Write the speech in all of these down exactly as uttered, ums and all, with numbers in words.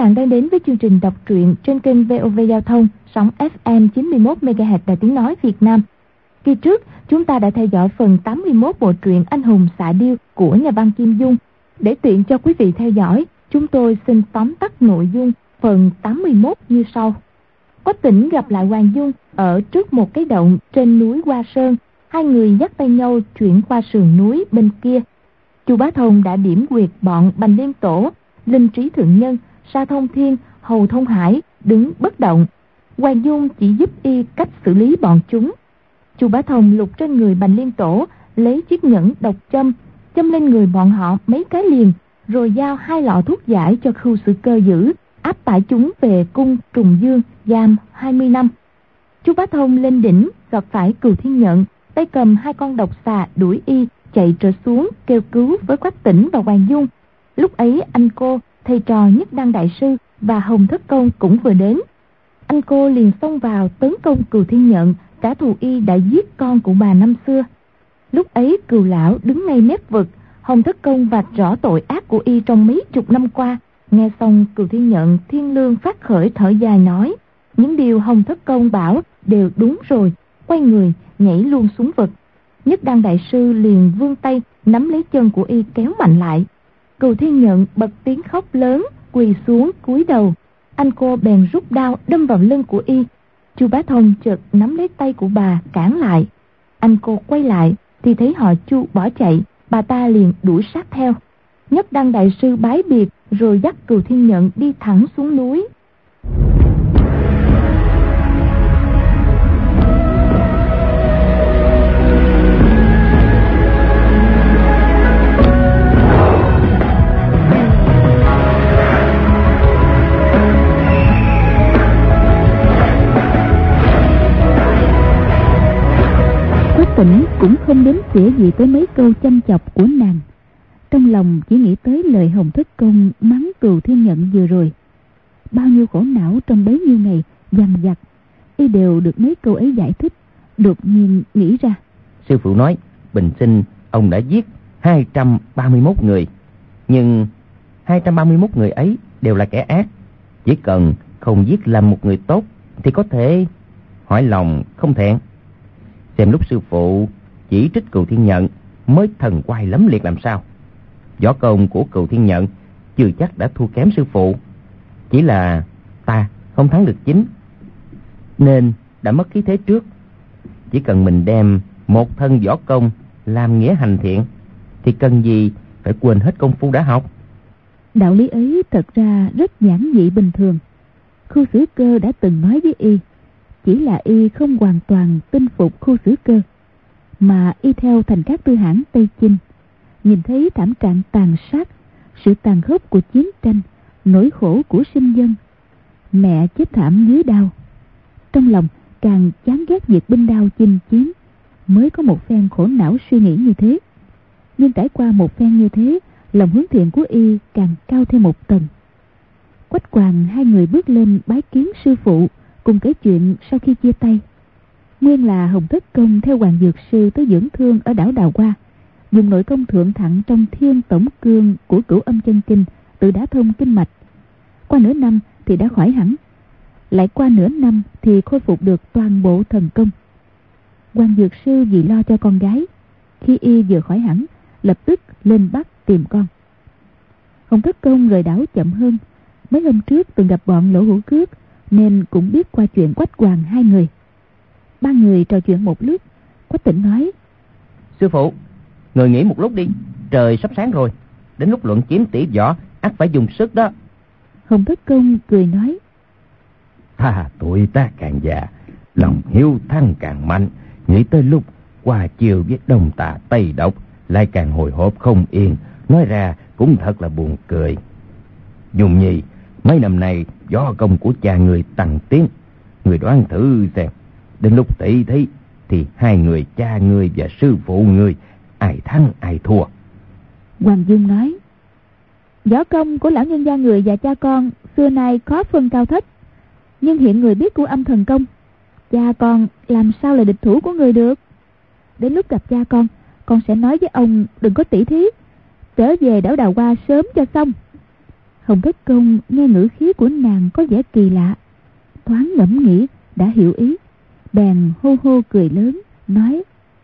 bạn đang đến với chương trình đọc truyện trên kênh vê o vê Giao thông, sóng ép em chín mươi mốt mê ga héc Đài Tiếng Nói Việt Nam. Kỳ trước, chúng ta đã theo dõi phần tám mươi mốt bộ truyện Anh hùng xạ điêu của nhà văn Kim Dung. Để tiện cho quý vị theo dõi, chúng tôi xin tóm tắt nội dung phần tám mươi mốt như sau. Quách Tĩnh gặp lại Hoàng Dung ở trước một cái động trên núi Hoa Sơn. Hai người dắt tay nhau chuyển qua sườn núi bên kia. Chu Bá Thông đã điểm quyệt bọn Bành Liên Tổ, Linh Trí Thượng Nhân, Sa Thông Thiên, Hầu Thông Hải đứng bất động. Hoàng Dung chỉ giúp y cách xử lý bọn chúng. Chu Bá Thông lục trên người Bành Liên Tổ, lấy chiếc nhẫn độc châm, châm lên người bọn họ mấy cái liền, rồi giao hai lọ thuốc giải cho Khưu Sử Cơ giữ, áp tải chúng về cung Trùng Dương giam hai mươi năm. Chu Bá Thông lên đỉnh gặp phải Cừu Thiên Nhận, tay cầm hai con độc xà đuổi y chạy trở xuống kêu cứu với Quách Tĩnh và Hoàng Dung. Lúc ấy anh cô, thầy trò Nhất Đăng đại sư và Hồng Thất Công cũng vừa đến. Anh cô liền xông vào tấn công Cừu Thiên Nhận, trả thù y đã giết con của bà năm xưa. Lúc ấy Cừu lão đứng ngay mép vực, Hồng Thất Công vạch rõ tội ác của y trong mấy chục năm qua. Nghe xong Cừu Thiên Nhận thiên lương phát khởi thở dài nói, những điều Hồng Thất Công bảo đều đúng rồi, quay người nhảy luôn xuống vực. Nhất Đăng đại sư liền vươn tay nắm lấy chân của y kéo mạnh lại. Cừu Thiên Nhận bật tiếng khóc lớn, quỳ xuống cúi đầu. Anh cô bèn rút đao đâm vào lưng của y. Chu Bá Thông chợt nắm lấy tay của bà cản lại. Anh cô quay lại thì thấy họ Chu bỏ chạy, bà ta liền đuổi sát theo. Nhất Đăng đại sư bái biệt rồi dắt Cừu Thiên Nhận đi thẳng xuống núi. Tĩnh cũng không đếm xỉa gì tới mấy câu chăm chọc của nàng. Trong lòng chỉ nghĩ tới lời Hồng Thất Công mắng Cừu Thiên Nhận vừa rồi. Bao nhiêu khổ não trong bấy nhiêu ngày dằn vặt, y đều được mấy câu ấy giải thích. Đột nhiên nghĩ ra, sư phụ nói bình sinh ông đã giết hai trăm ba mươi mốt người, nhưng hai trăm ba mươi mốt người ấy đều là kẻ ác. Chỉ cần không giết làm một người tốt thì có thể hỏi lòng không thẹn. Xem lúc sư phụ chỉ trích Cừu Thiên Nhận mới thần quay lấm liệt làm sao. Võ công của Cừu Thiên Nhận chưa chắc đã thua kém sư phụ, chỉ là ta không thắng được chính nên đã mất khí thế trước. Chỉ cần mình đem một thân võ công làm nghĩa hành thiện thì cần gì phải quên hết công phu đã học. Đạo lý ấy thật ra rất giản dị bình thường. Khưu Sử Cơ đã từng nói với y, chỉ là y không hoàn toàn tin phục Khưu Sử Cơ, mà y theo Thành Cát Tư Hãn Tây Chinh, nhìn thấy thảm trạng tàn sát, sự tàn khốc của chiến tranh, nỗi khổ của sinh dân, mẹ chết thảm dưới đao, trong lòng càng chán ghét việc binh đao chinh chiến, mới có một phen khổ não suy nghĩ như thế. Nhưng trải qua một phen như thế, lòng hướng thiện của y càng cao thêm một tầng. Quách Quàng hai người bước lên bái kiến sư phụ, cùng kể chuyện sau khi chia tay. Nguyên là Hồng Thất Công theo Hoàng Dược Sư tới dưỡng thương ở đảo Đào Hoa, dùng nội công thượng thặng trong Thiên Tổng Cương của Cửu Âm Chân Kinh tự đã thông kinh mạch. Qua nửa năm thì đã khỏi hẳn, lại qua nửa năm thì khôi phục được toàn bộ thần công. Hoàng Dược Sư vì lo cho con gái, khi y vừa khỏi hẳn lập tức lên Bắc tìm con. Hồng Thất Công rời đảo chậm hơn, mấy hôm trước từng gặp bọn Lỗ Hữu Cước nên cũng biết qua chuyện Quách Quàng hai người. Ba người trò chuyện một lúc, Quách Tĩnh nói, sư phụ, người nghỉ một lúc đi, trời sắp sáng rồi, đến lúc luận kiếm tỷ võ ắt phải dùng sức đó. Hồng Thất Công cười nói, Thà tuổi ta càng già, lòng hiếu thắng càng mạnh, nghĩ tới lúc qua chiều với Đông Tà Tây Độc lại càng hồi hộp không yên, nói ra cũng thật là buồn cười. Dung Nhi, mấy năm nay võ công của cha người tăng tiến, người đoán thử xem, đến lúc tỷ thí thì hai người cha người và sư phụ người ai thắng ai thua. Hoàng Dung nói, võ công của lão nhân gia người và cha con xưa nay khó phân cao thấp, nhưng hiện người biết của âm thần công, cha con làm sao là địch thủ của người được. Đến lúc gặp cha con, con sẽ nói với ông đừng có tỉ thí, trở về đảo Đào Hoa sớm cho xong. Hồng Thất Công nghe ngữ khí của nàng có vẻ kỳ lạ, thoáng ngẫm nghĩ đã hiểu ý, bèn hô hô cười lớn, nói: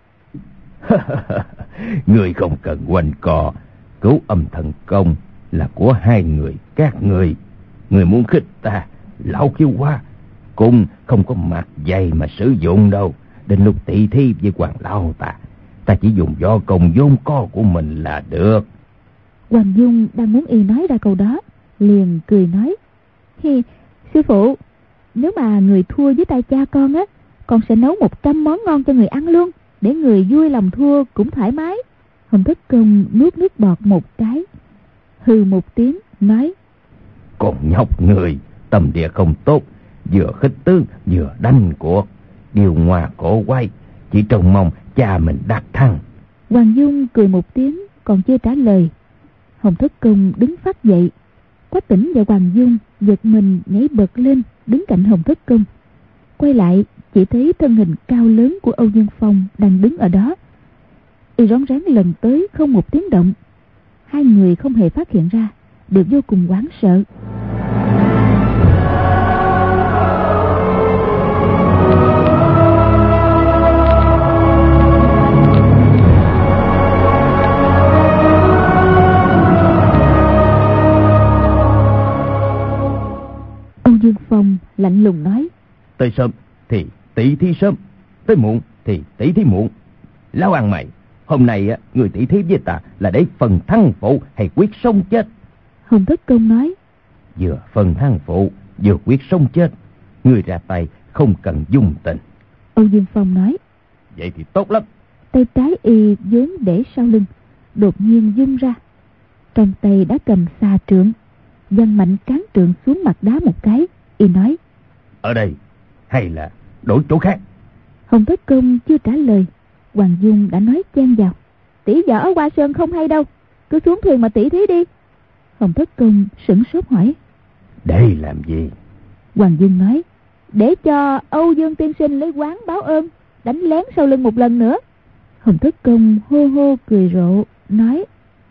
Người không cần quanh co, Cửu Âm Thần Công là của hai người các người. Người muốn khích ta, lão khiêu hoa cũng không có mặt dày mà sử dụng đâu. Đến lúc tỷ thi với Hoàng lão ta, ta chỉ dùng võ công vốn có của mình là được. Hoàng Dung đang muốn y nói ra câu đó, liền cười nói: Hi, sư phụ, nếu mà người thua với tay cha con á, con sẽ nấu một trăm món ngon cho người ăn luôn, để người vui lòng thua cũng thoải mái. Hồng Thất Công nuốt nước bọt một cái, hừ một tiếng nói: Con nhóc người tâm địa không tốt, vừa khích tướng vừa đánh cuộc, điều hòa cổ quay, chỉ trông mong cha mình đắc thắng. Hoàng Dung cười một tiếng, còn chưa trả lời, Hồng Thất Công đứng phát dậy. Quách Tĩnh và Hoàng Dung giật mình nhảy bật lên đứng cạnh Hồng Thất Công, quay lại chỉ thấy thân hình cao lớn của Âu Dương Phong đang đứng ở đó. Y rón rén lần tới không một tiếng động. Hai người không hề phát hiện ra, đều vô cùng hoảng sợ. Âu Dương Phong lạnh lùng nói: Tới sớm thì tỷ thí sớm, tới muộn thì tỷ thí muộn. Lão ăn mày, hôm nay á, người tỷ thí với ta là để phần thắng phụ hay quyết sống chết? Hồng Thất Công nói: Vừa phần thắng phụ, vừa quyết sống chết. Người ra tay không cần dung tình. Âu Dương Phong nói: Vậy thì tốt lắm. Tay trái y vốn để sau lưng, đột nhiên vung ra, trong tay đã cầm xà trượng, giăng mạnh cán trượng xuống mặt đá một cái. Y nói: Ở đây hay là đổi chỗ khác? Hồng Thất Công chưa trả lời, Hoàng Dung đã nói chen vào: Tỷ võ ở Hoa Sơn không hay đâu, cứ xuống thuyền mà tỷ thí đi. Hồng Thất Công sửng sốt hỏi: Để làm gì? Hoàng Dung nói: Để cho Âu Dương tiên sinh lấy quán báo ơn, đánh lén sau lưng một lần nữa. Hồng Thất Công hô hô cười rộ, nói: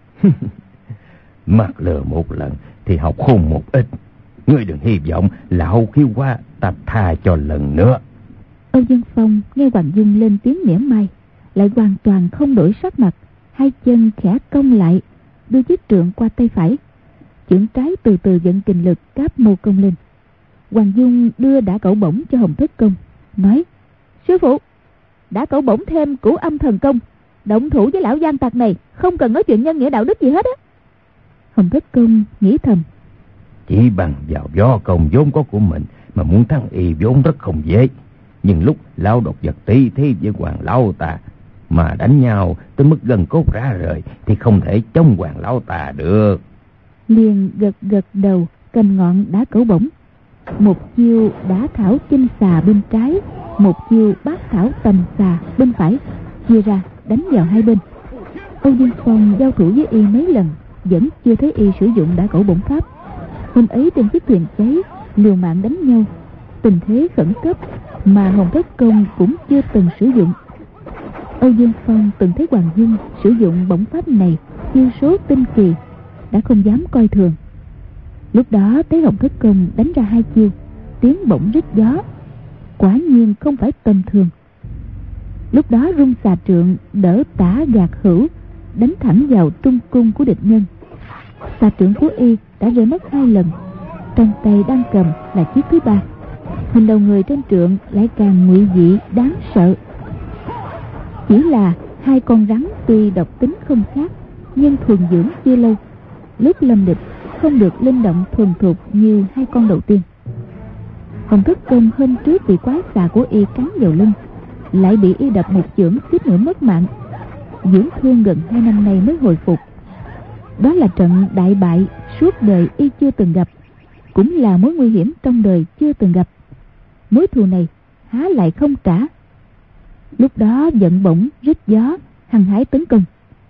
Mắc lừa một lần thì học khôn một ít. Ngươi đừng hy vọng lão khiêu qua ta tha cho lần nữa. Âu Dương Phong nghe Hoàng Dung lên tiếng mỉa mai, lại hoàn toàn không đổi sắc mặt, hai chân khẽ cong lại, đưa chiếc trượng qua tay phải, chưởng trái từ từ vận kình lực cáp mô công lên. Hoàng Dung đưa đả cẩu bổng cho Hồng Thất Công, nói: Sư phụ, đả cẩu bổng thêm Cửu Âm Thần Công, động thủ với lão gian tặc này không cần nói chuyện nhân nghĩa đạo đức gì hết á. Hồng Thất Công nghĩ thầm: Chỉ bằng vào võ công vốn có của mình mà muốn thắng y vốn rất không dễ. Nhưng lúc lão độc vật tỷ thí với Hoàng lão ta mà đánh nhau tới mức gần cốt rã rời thì không thể chống Hoàng lão ta được. Liền gật gật đầu, cầm ngọn đá cẩu bổng, một chiêu đá thảo chinh xà bên trái, một chiêu bát thảo tầm xà bên phải, chia ra đánh vào hai bên. Âu Dương Phong giao thủ với y mấy lần vẫn chưa thấy y sử dụng đả cẩu bổng pháp. Hôm ấy trên chiếc thuyền cháy liều mạng đánh nhau, tình thế khẩn cấp mà Hồng Thất Công cũng chưa từng sử dụng. Âu Dương Phong từng thấy Hoàng Dung sử dụng bổng pháp này chiêu số tinh kỳ, đã không dám coi thường. Lúc đó thấy Hồng Thất Công đánh ra hai chiêu, tiếng bổng rít gió, quả nhiên không phải tầm thường. Lúc đó rung xà trượng đỡ tả gạt hữu, đánh thẳng vào trung cung của địch nhân. Xà trượng của y đã rơi mất hai lần, trong tay đang cầm là chiếc thứ ba. Hình đầu người trên trượng lại càng ngụy dị đáng sợ. Chỉ là hai con rắn tuy độc tính không khác, nhưng thuần dưỡng chưa lâu, lúc lâm địch không được linh động thuần thục như hai con đầu tiên. Hồng Thất Công hôm trước bị quái xà của y cắn vào lưng, lại bị y đập một chưởng suýt nữa mất mạng, dưỡng thương gần hai năm nay mới hồi phục. Đó là trận đại bại suốt đời y chưa từng gặp, cũng là mối nguy hiểm trong đời chưa từng gặp. Mối thù này há lại không trả. Lúc đó giận bổng rít gió, hăng hái tấn công.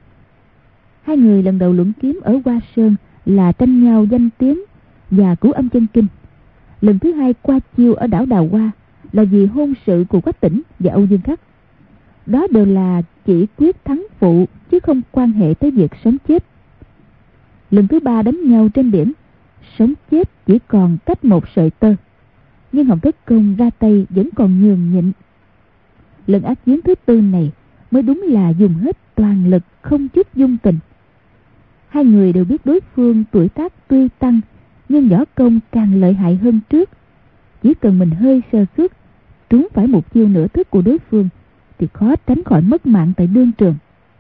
Hai người lần đầu luận kiếm ở Hoa Sơn là tranh nhau danh tiếng và Cửu Âm chân kinh. Lần thứ hai qua chiêu ở đảo Đào Hoa là vì hôn sự của Quách Tĩnh và Âu Dương Khắc. Đó đều là chỉ quyết thắng phụ, chứ không quan hệ tới việc sống chết. Lần thứ ba đánh nhau trên biển sống chết chỉ còn cách một sợi tơ. Nhưng Hồng Thất Công ra tay vẫn còn nhường nhịn. Lần ác chiến thứ tư này mới đúng là dùng hết toàn lực, không chút dung tình. Hai người đều biết đối phương tuổi tác tuy tăng, nhưng võ công càng lợi hại hơn trước. Chỉ cần mình hơi sơ suất, trúng phải một chiêu nửa thức của đối phương, thì khó tránh khỏi mất mạng tại đương trường.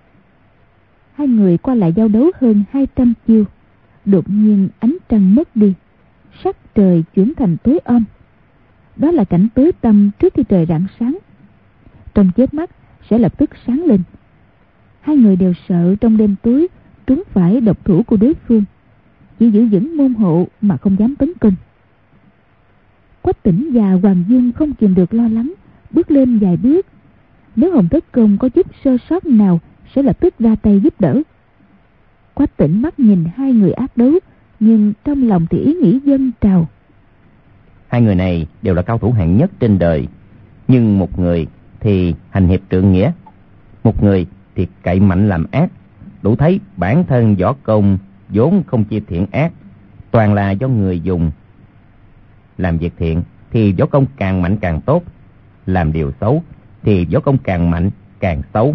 Hai người qua lại giao đấu hơn hai trăm chiêu. Đột nhiên ánh trăng mất đi, sắc trời chuyển thành tối om. Đó là cảnh tối tăm trước khi trời rạng sáng. Trong chớp mắt sẽ lập tức sáng lên. Hai người đều sợ trong đêm tối trúng phải độc thủ của đối phương, chỉ giữ vững môn hộ mà không dám tấn công. Quách Tĩnh và Hoàng Dung không kìm được lo lắng, bước lên vài bước. Nếu Hồng Thất Công có chút sơ sót nào sẽ lập tức ra tay giúp đỡ. Quách Tĩnh mắt nhìn hai người ác đấu, nhưng trong lòng thì ý nghĩ dâng trào. Hai người này đều là cao thủ hạng nhất trên đời, nhưng một người thì hành hiệp trượng nghĩa, một người thì cậy mạnh làm ác. Đủ thấy bản thân võ công vốn không chia thiện ác, toàn là do người dùng. Làm việc thiện thì võ công càng mạnh càng tốt, làm điều xấu thì võ công càng mạnh càng xấu.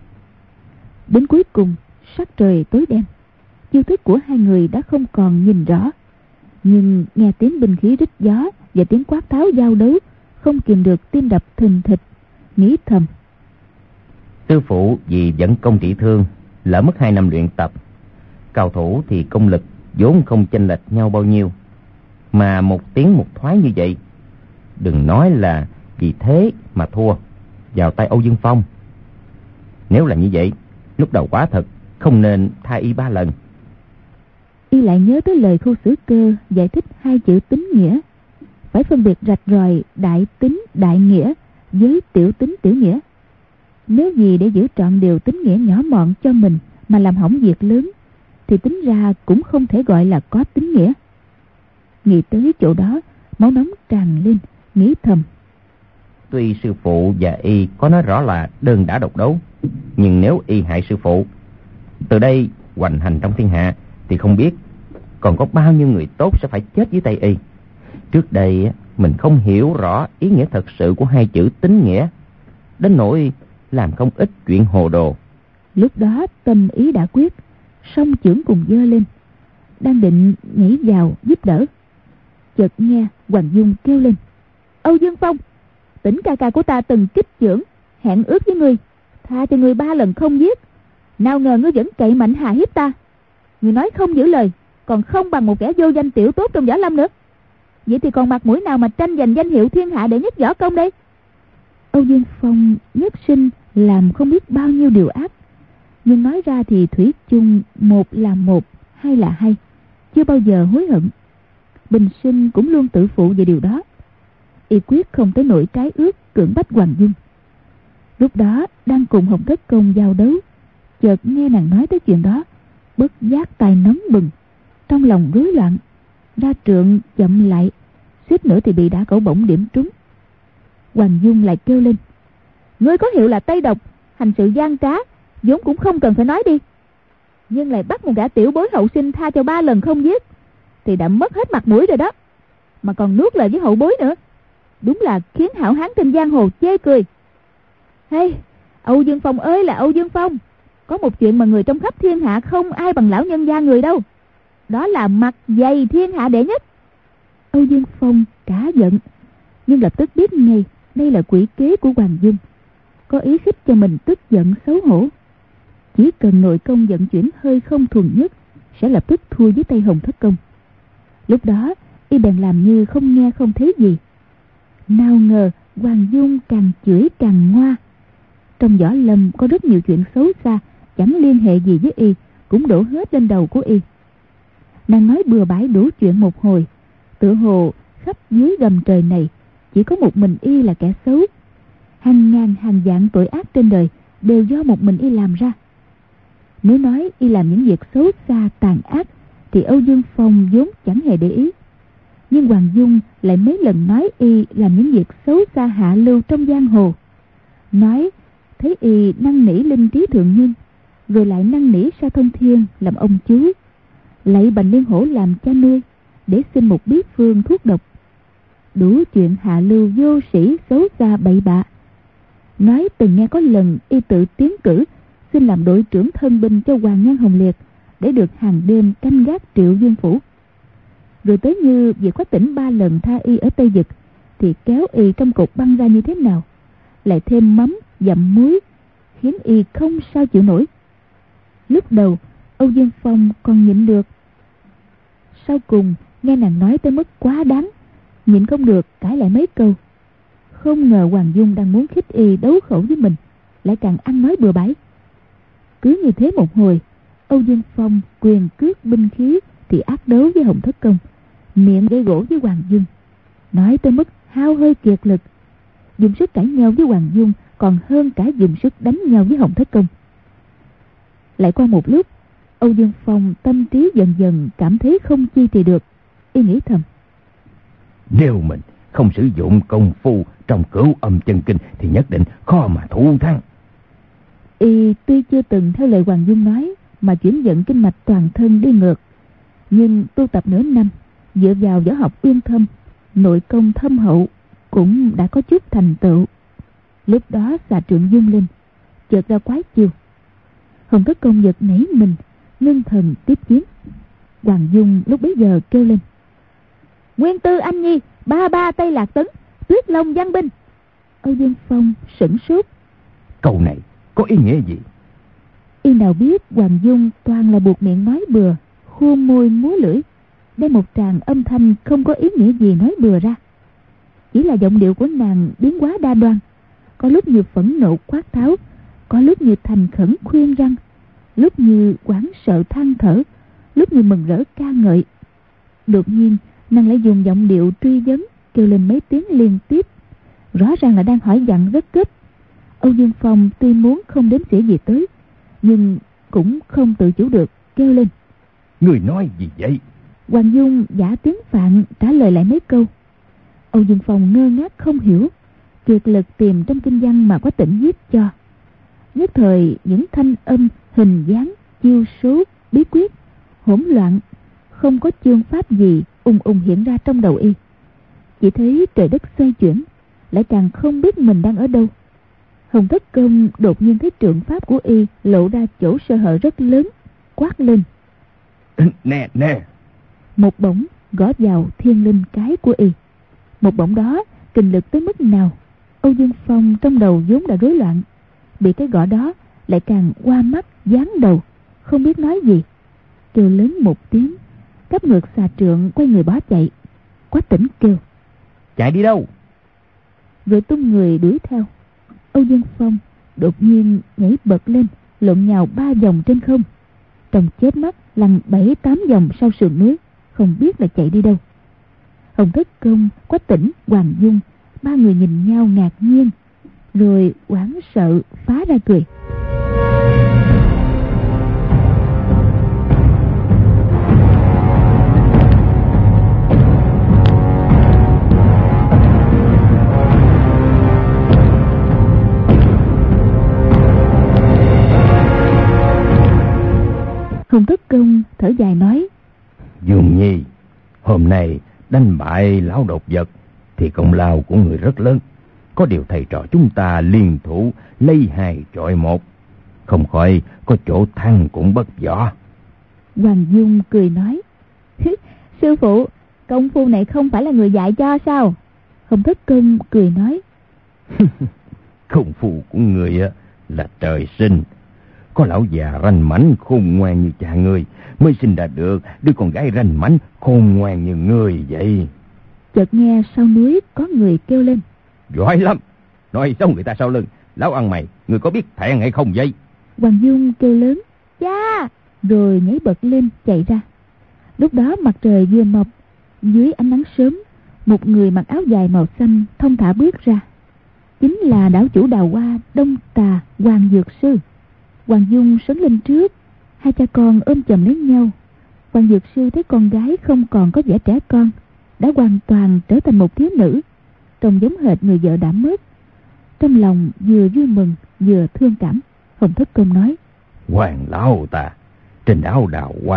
Đến cuối cùng sắc trời tối đen, chiêu thức của hai người đã không còn nhìn rõ. Nhưng nghe tiếng binh khí rít gió và tiếng quát tháo giao đấu, không kìm được tim đập thình thịch, nghĩ thầm: Sư phụ vì dẫn công trị thương, lỡ mất hai năm luyện tập. Cao thủ thì công lực vốn không chênh lệch nhau bao nhiêu, mà một tiếng một thoái như vậy, đừng nói là vì thế mà thua vào tay Âu Dương Phong. Nếu là như vậy, lúc đầu quả thật không nên tha y ba lần. Y lại nhớ tới lời Khu Sử Cơ giải thích hai chữ tín nghĩa, phải phân biệt rạch ròi đại tín đại nghĩa với tiểu tín tiểu nghĩa. Nếu gì để giữ trọn điều tín nghĩa nhỏ mọn cho mình mà làm hỏng việc lớn, thì tính ra cũng không thể gọi là có tín nghĩa. Nghĩ tới chỗ đó, máu nóng tràn lên, nghĩ thầm: Tuy sư phụ và y có nói rõ là đơn đả độc đấu, nhưng nếu y hại sư phụ, từ đây hoành hành trong thiên hạ, thì không biết còn có bao nhiêu người tốt sẽ phải chết dưới tay y. Trước đây mình không hiểu rõ ý nghĩa thật sự của hai chữ tín nghĩa, đến nỗi làm không ít chuyện hồ đồ. Lúc đó tâm ý đã quyết, song chưởng cùng giơ lên, đang định nhảy vào giúp đỡ, chợt nghe Hoàng Dung kêu lên: Âu Dương Phong, Tĩnh ca ca của ta từng kích chưởng, hẹn ước với ngươi, tha cho ngươi ba lần không giết. Nào ngờ ngươi vẫn cậy mạnh hạ hiếp ta. Ngươi nói không giữ lời, còn không bằng một kẻ vô danh tiểu tốt trong võ lâm nữa. Vậy thì còn mặt mũi nào mà tranh giành danh hiệu thiên hạ đệ nhất võ công đây? Âu Dương Phong nhất sinh làm không biết bao nhiêu điều ác, nhưng nói ra thì thủy chung một là một, hai là hai, chưa bao giờ hối hận. Bình sinh cũng luôn tự phụ về điều đó. Y quyết không tới nỗi trái ước cưỡng bách Hoàng Dung. Lúc đó đang cùng Hồng Thất Công giao đấu, chợt nghe nàng nói tới chuyện đó, bất giác tai nóng bừng, trong lòng rối loạn, ra trượng chậm lại, suýt nữa thì bị đả cẩu bổng điểm trúng. Hoàng Dung lại kêu lên: Ngươi có hiệu là Tây Độc, hành sự gian trá, vốn cũng không cần phải nói đi, nhưng lại bắt một gã tiểu bối hậu sinh tha cho ba lần không giết, thì đã mất hết mặt mũi rồi đó, mà còn nuốt lời với hậu bối nữa, đúng là khiến hảo hán trên giang hồ chê cười. Hey, Âu Dương Phong ơi là Âu Dương Phong, có một chuyện mà người trong khắp thiên hạ không ai bằng lão nhân gia người đâu, đó là mặt dày thiên hạ đệ nhất. Âu Dương Phong cả giận, nhưng lập tức biết ngay đây là quỷ kế của Hoàng Dung, có ý khích cho mình tức giận xấu hổ. Chỉ cần nội công vận chuyển hơi không thuần nhất, sẽ lập tức thua dưới tay Hồng Thất Công. Lúc đó y bèn làm như không nghe không thấy gì. Nào ngờ Hoàng Dung càng chửi càng ngoa. Trong võ lâm có rất nhiều chuyện xấu xa, chẳng liên hệ gì với y, cũng đổ hết lên đầu của y. Nàng nói bừa bãi đủ chuyện một hồi, tựa hồ khắp dưới gầm trời này chỉ có một mình y là kẻ xấu. Hàng ngàn hàng vạn tội ác trên đời đều do một mình y làm ra. Nếu nói y làm những việc xấu xa tàn ác, thì Âu Dương Phong vốn chẳng hề để ý. Nhưng Hoàng Dung lại mấy lần nói y làm những việc xấu xa hạ lưu trong giang hồ. Nói thấy y năn nỉ linh trí thượng nhân, rồi lại năn nỉ Sa Thông Thiên làm ông chú, lại Bành Liên Hổ làm cha nuôi, để xin một bí phương thuốc độc. Đủ chuyện hạ lưu vô sĩ xấu xa bậy bạ. Nói từng nghe có lần y tự tiến cử xin làm đội trưởng thân binh cho Hoàng Nhan Hồng Liệt, để được hàng đêm canh gác Triệu Dương phủ. Rồi tới như việc Quách Tỉnh ba lần tha y ở Tây Vực, thì kéo y trong cột băng ra như thế nào, lại thêm mắm dặm muối, khiến y không sao chịu nổi. Lúc đầu Âu Dương Phong còn nhịn được, sau cùng nghe nàng nói tới mức quá đáng, nhịn không được cãi lại mấy câu. Không ngờ Hoàng Dung đang muốn khích y đấu khẩu với mình, lại càng ăn nói bừa bãi. Cứ như thế một hồi, Âu Dương Phong quyền cước binh khí thì ác đấu với Hồng Thất Công, miệng gây gỗ với Hoàng Dung, nói tới mức hao hơi kiệt lực. Dùng sức cãi nhau với Hoàng Dung còn hơn cả dùng sức đánh nhau với Hồng Thất Công. Lại qua một lúc, Âu Dương Phong tâm trí dần dần cảm thấy không chi trì được. Y nghĩ thầm, nếu mình không sử dụng công phu trong Cửu Âm Chân Kinh thì nhất định khó mà thủ thắng. Y tuy chưa từng theo lời Hoàng Dung nói mà chuyển dẫn kinh mạch toàn thân đi ngược, nhưng tu tập nửa năm, dựa vào võ học uyên thâm, nội công thâm hậu, cũng đã có chút thành tựu. Lúc đó xà trượng dung lên, chợt ra quái chiêu. Hồng Thất Công giật nảy mình, ngưng thần tiếp chiến. Hoàng Dung lúc bấy giờ kêu lên, Nguyên Tư Anh Nhi, ba ba Tây Lạc Tấn, Tuyết Long Văn Binh. Âu Dương Phong sửng sốt. Câu này có ý nghĩa gì? Y nào biết Hoàng Dung toàn là buộc miệng nói bừa, khua môi múa lưỡi, đem một tràng âm thanh không có ý nghĩa gì nói bừa ra. Chỉ là giọng điệu của nàng biến hóa đa đoan, có lúc như phẫn nộ quát tháo, có lúc như thành khẩn khuyên răn, lúc như hoảng sợ than thở, lúc như mừng rỡ ca ngợi. Đột nhiên nàng lại dùng giọng điệu truy vấn, kêu lên mấy tiếng liên tiếp, rõ ràng là đang hỏi dặn rất gấp. Âu Dương Phong tuy muốn không đếm xỉa gì tới, nhưng cũng không tự chủ được, kêu lên, Người nói gì vậy? Hoàng Dung giả tiếng Phạn trả lời lại mấy câu. Âu Dương Phong ngơ ngác không hiểu, kiệt lực tìm trong kinh văn mà Quách Tỉnh viết cho. Nhất thời những thanh âm, hình dáng, chiêu số, bí quyết hỗn loạn, không có chương pháp gì ung ung hiện ra trong đầu y. Chỉ thấy trời đất xoay chuyển, lại càng không biết mình đang ở đâu. Hồng Thất Công đột nhiên thấy trượng pháp của y lộ ra chỗ sơ hở rất lớn, quát lên, Nè nè. Một bổng gõ vào thiên linh cái của y. Một bổng đó kình lực tới mức nào, Âu Dương Phong trong đầu vốn đã rối loạn, bị cái gõ đó lại càng qua mắt dán đầu, không biết nói gì, kêu lớn một tiếng, cấp ngược xà trượng quay người bỏ chạy. Quách Tỉnh kêu, Chạy đi đâu? rồi tung người đuổi theo. Âu Dương Phong đột nhiên nhảy bật lên, lộn nhào ba vòng trên không, trong chớp mắt lăn bảy tám vòng sau sườn núi, không biết là chạy đi đâu. Hồng Thất Công, Quách Tỉnh, Hoàng Dung ba người nhìn nhau ngạc nhiên, rồi hoảng sợ phá ra cười. Hồng Thất Công thở dài nói, Dương Nhi, hôm nay đánh bại lão độc vật thì công lao của người rất lớn. Có điều thầy trò chúng ta liên thủ lấy hai chọi một, không khỏi có chỗ thăng cũng bất võ. Hoàng Dung cười nói, sư phụ, công phu này không phải là người dạy cho sao? Hồng Thất Công cười nói, Công phu của người là trời sinh. Có lão già ranh mãnh khôn ngoan như cha ngươi mới sinh ra được đứa con gái ranh mãnh khôn ngoan như ngươi vậy. Chợt nghe sau núi có người kêu lên, Giỏi lắm, nói xấu người ta sau lưng. Lão ăn mày, người có biết thẹn hay không vậy? Hoàng Dung kêu lớn, cha, rồi nhảy bật lên chạy ra. Lúc đó mặt trời vừa mọc, dưới ánh nắng sớm, một người mặc áo dài màu xanh thong thả bước ra, chính là đảo chủ Đào Hoa Đông Tà Hoàng Dược Sư. Hoàng Dung sấn lên trước, hai cha con ôm chầm lấy nhau. Hoàng Dược Sư thấy con gái không còn có vẻ trẻ con, đã hoàn toàn trở thành một thiếu nữ, trông giống hệt người vợ đã mất. Trong lòng vừa vui mừng vừa thương cảm. Hồng Thất Công nói, Hoàng lão ta, trên đảo Đào Hoa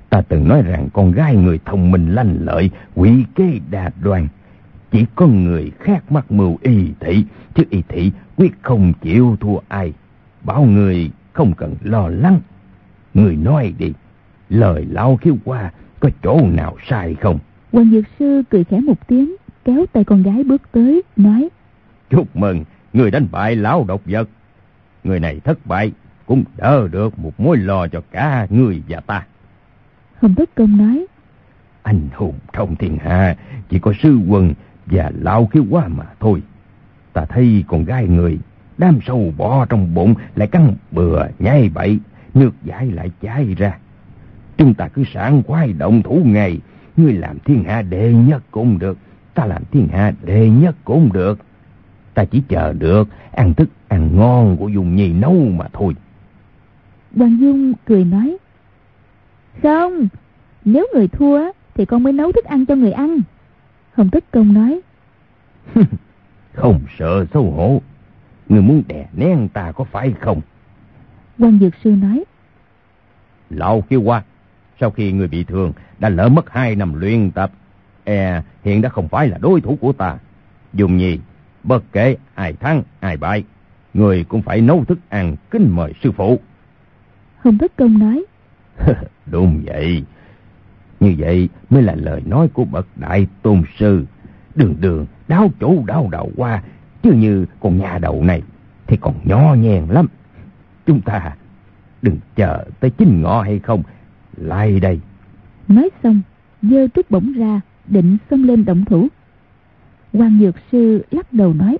Ta từng nói rằng con gái người thông minh lanh lợi, quỷ kế đa đoan. Chỉ có người khác mắc mưu y thị, chứ y thị quyết không chịu thua ai. Bảo người không cần lo lắng. Người nói đi, lời Lão Khiếu Hoa có chỗ nào sai không? Hoàng Dược Sư cười khẽ một tiếng, kéo tay con gái bước tới, nói: Chúc mừng, người đánh bại lão độc vật. Người này thất bại cũng đỡ được một mối lo cho cả người và ta. Hồng Tất Công nói: Anh hùng trong thiên hạ chỉ có sư Huân và Lão Khiếu Hoa mà thôi. Ta thấy con gái người đám sâu bò trong bụng lại cắn bừa nhai bậy, nước giải lại chảy ra. Chúng ta cứ sảng khoái động thủ ngay. Ngươi làm thiên hạ đệ nhất cũng được, ta làm thiên hạ đệ nhất cũng được. Ta chỉ chờ được ăn thức ăn ngon của Dung Nhi nấu mà thôi. Hoàng Dung cười nói: Không, nếu người thua thì con mới nấu thức ăn cho người ăn. Hồng Tất Công nói: Không sợ xấu hổ, người muốn đè nén ta có phải không? Hoàng Dược Sư nói: Lão Khiếu Hoa, sau khi người bị thương đã lỡ mất hai năm luyện tập, e hiện đã không phải là đối thủ của ta. Dung Nhi, bất kể ai thắng ai bại, người cũng phải nấu thức ăn kính mời sư phụ. Hồng Tất Công nói: Đúng vậy, như vậy mới là lời nói của bậc đại tôn sư. Đường đường đáo chủ đáo đầu qua, chứ như con nhà đầu này thì còn nhỏ nhèn lắm. Chúng ta đừng chờ tới chín ngọ hay không, lại đây. Nói xong, giơ trúc bổng ra, định xông lên động thủ. Hoàng Dược Sư lắc đầu nói: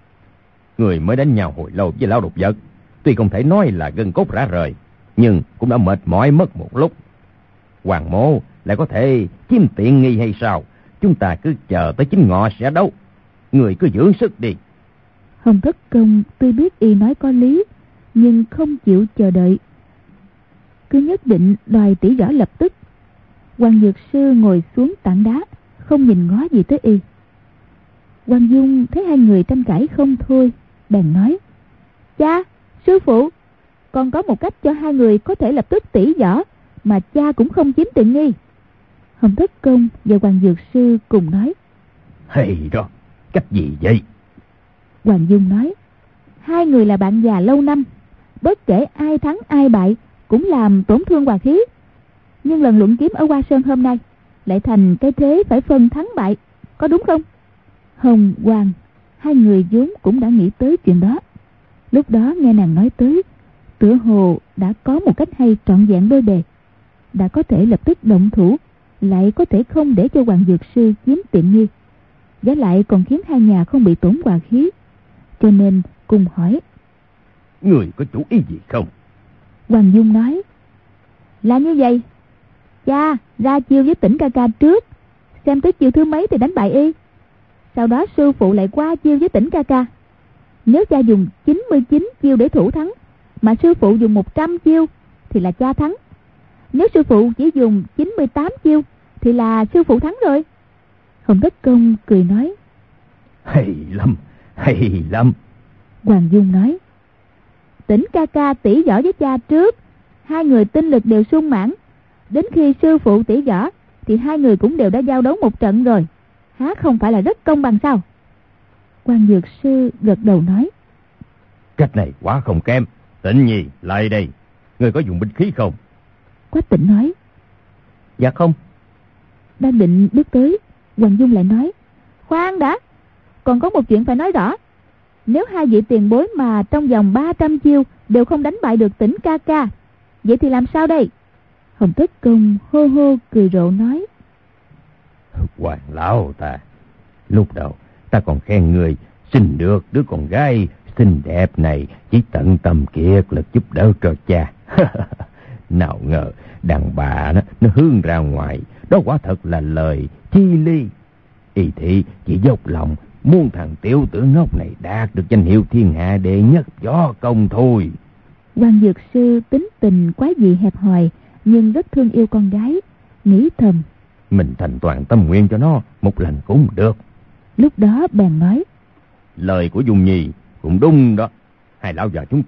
Người mới đánh nhau hồi lâu với lão độc vật, tuy không thể nói là gân cốt rã rời, nhưng cũng đã mệt mỏi mất một lúc. Hoàng mô lại có thể chiếm tiện nghi hay sao? Chúng ta cứ chờ tới chín ngọ sẽ đấu. Người cứ dưỡng sức đi. Hồng Tất Công tuy biết y nói có lý, nhưng không chịu chờ đợi, cứ nhất định đòi tỉ võ lập tức. Hoàng Dược Sư ngồi xuống tảng đá, không nhìn ngó gì tới y. Hoàng Dung thấy hai người tranh cãi không thôi, bèn nói: Cha, sư phụ, còn có một cách cho hai người có thể lập tức tỉ võ mà cha cũng không chiếm tiện nghi. Hồng Tất Công và Hoàng Dược Sư cùng nói: Hay đó, cách gì vậy? Hoàng Dung nói: Hai người là bạn già lâu năm, bất kể ai thắng ai bại cũng làm tổn thương hòa khí. Nhưng lần luận kiếm ở Hoa Sơn hôm nay lại thành cái thế phải phân thắng bại, có đúng không? Hồng, Hoàng, hai người vốn cũng đã nghĩ tới chuyện đó. Lúc đó nghe nàng nói tới, tựa hồ đã có một cách hay trọn vẹn đôi bề. Đã có thể lập tức động thủ, lại có thể không để cho Hoàng Dược Sư chiếm tiện nghi, giá lại còn khiến hai nhà không bị tổn hòa khí. Cho nên cùng hỏi: Người có chủ ý gì không? Hoàng Dung nói: Là như vậy, cha ra chiêu với Tỉnh ca ca trước, xem tới chiêu thứ mấy thì đánh bại y. Sau đó sư phụ lại qua chiêu với Tỉnh ca ca. Nếu cha dùng chín mươi chín chiêu để thủ thắng, mà sư phụ dùng một trăm chiêu thì là cha thắng. Nếu sư phụ chỉ dùng chín mươi tám chiêu thì là sư phụ thắng rồi. Hồng Tất Công cười nói: Hay lắm, hay lắm. Hoàng Dung nói: Tỉnh ca ca tỉ võ với cha trước, hai người tinh lực đều sung mãn. Đến khi sư phụ tỉ võ thì hai người cũng đều đã giao đấu một trận rồi, há không phải là rất công bằng sao? Hoàng Dược Sư gật đầu nói: Cách này quá không kém. Tĩnh Nhi, lại đây. Người có dùng binh khí không? Quách Tĩnh nói: Dạ không. Đang định bước tới, Hoàng Dung lại nói: Khoan đã, còn có một chuyện phải nói rõ. Nếu hai vị tiền bối mà trong vòng ba trăm chiêu đều không đánh bại được Tỉnh ca ca, vậy thì làm sao đây? Hồng Tất Công hô hô cười rộ nói: Hoàng lão ta, lúc đầu ta còn khen người sinh được đứa con gái xinh đẹp này, chỉ tận tâm kiệt lực giúp đỡ cho cha. Nào ngờ đàn bà nó, nó hướng ra ngoài, đó quả thật là lời chi ly. Y thị chỉ dốc lòng muốn thằng tiểu tử ngốc này đạt được danh hiệu thiên hạ đệ nhất võ công thôi. Hoàng Dược Sư tính tình quá dị hẹp hòi, nhưng rất thương yêu con gái, nghĩ thầm: Mình thành toàn tâm nguyện cho nó một lần cũng được. Lúc đó bèn nói: Lời của Dung Nhi cũng đúng đó. Hai lão già chúng ta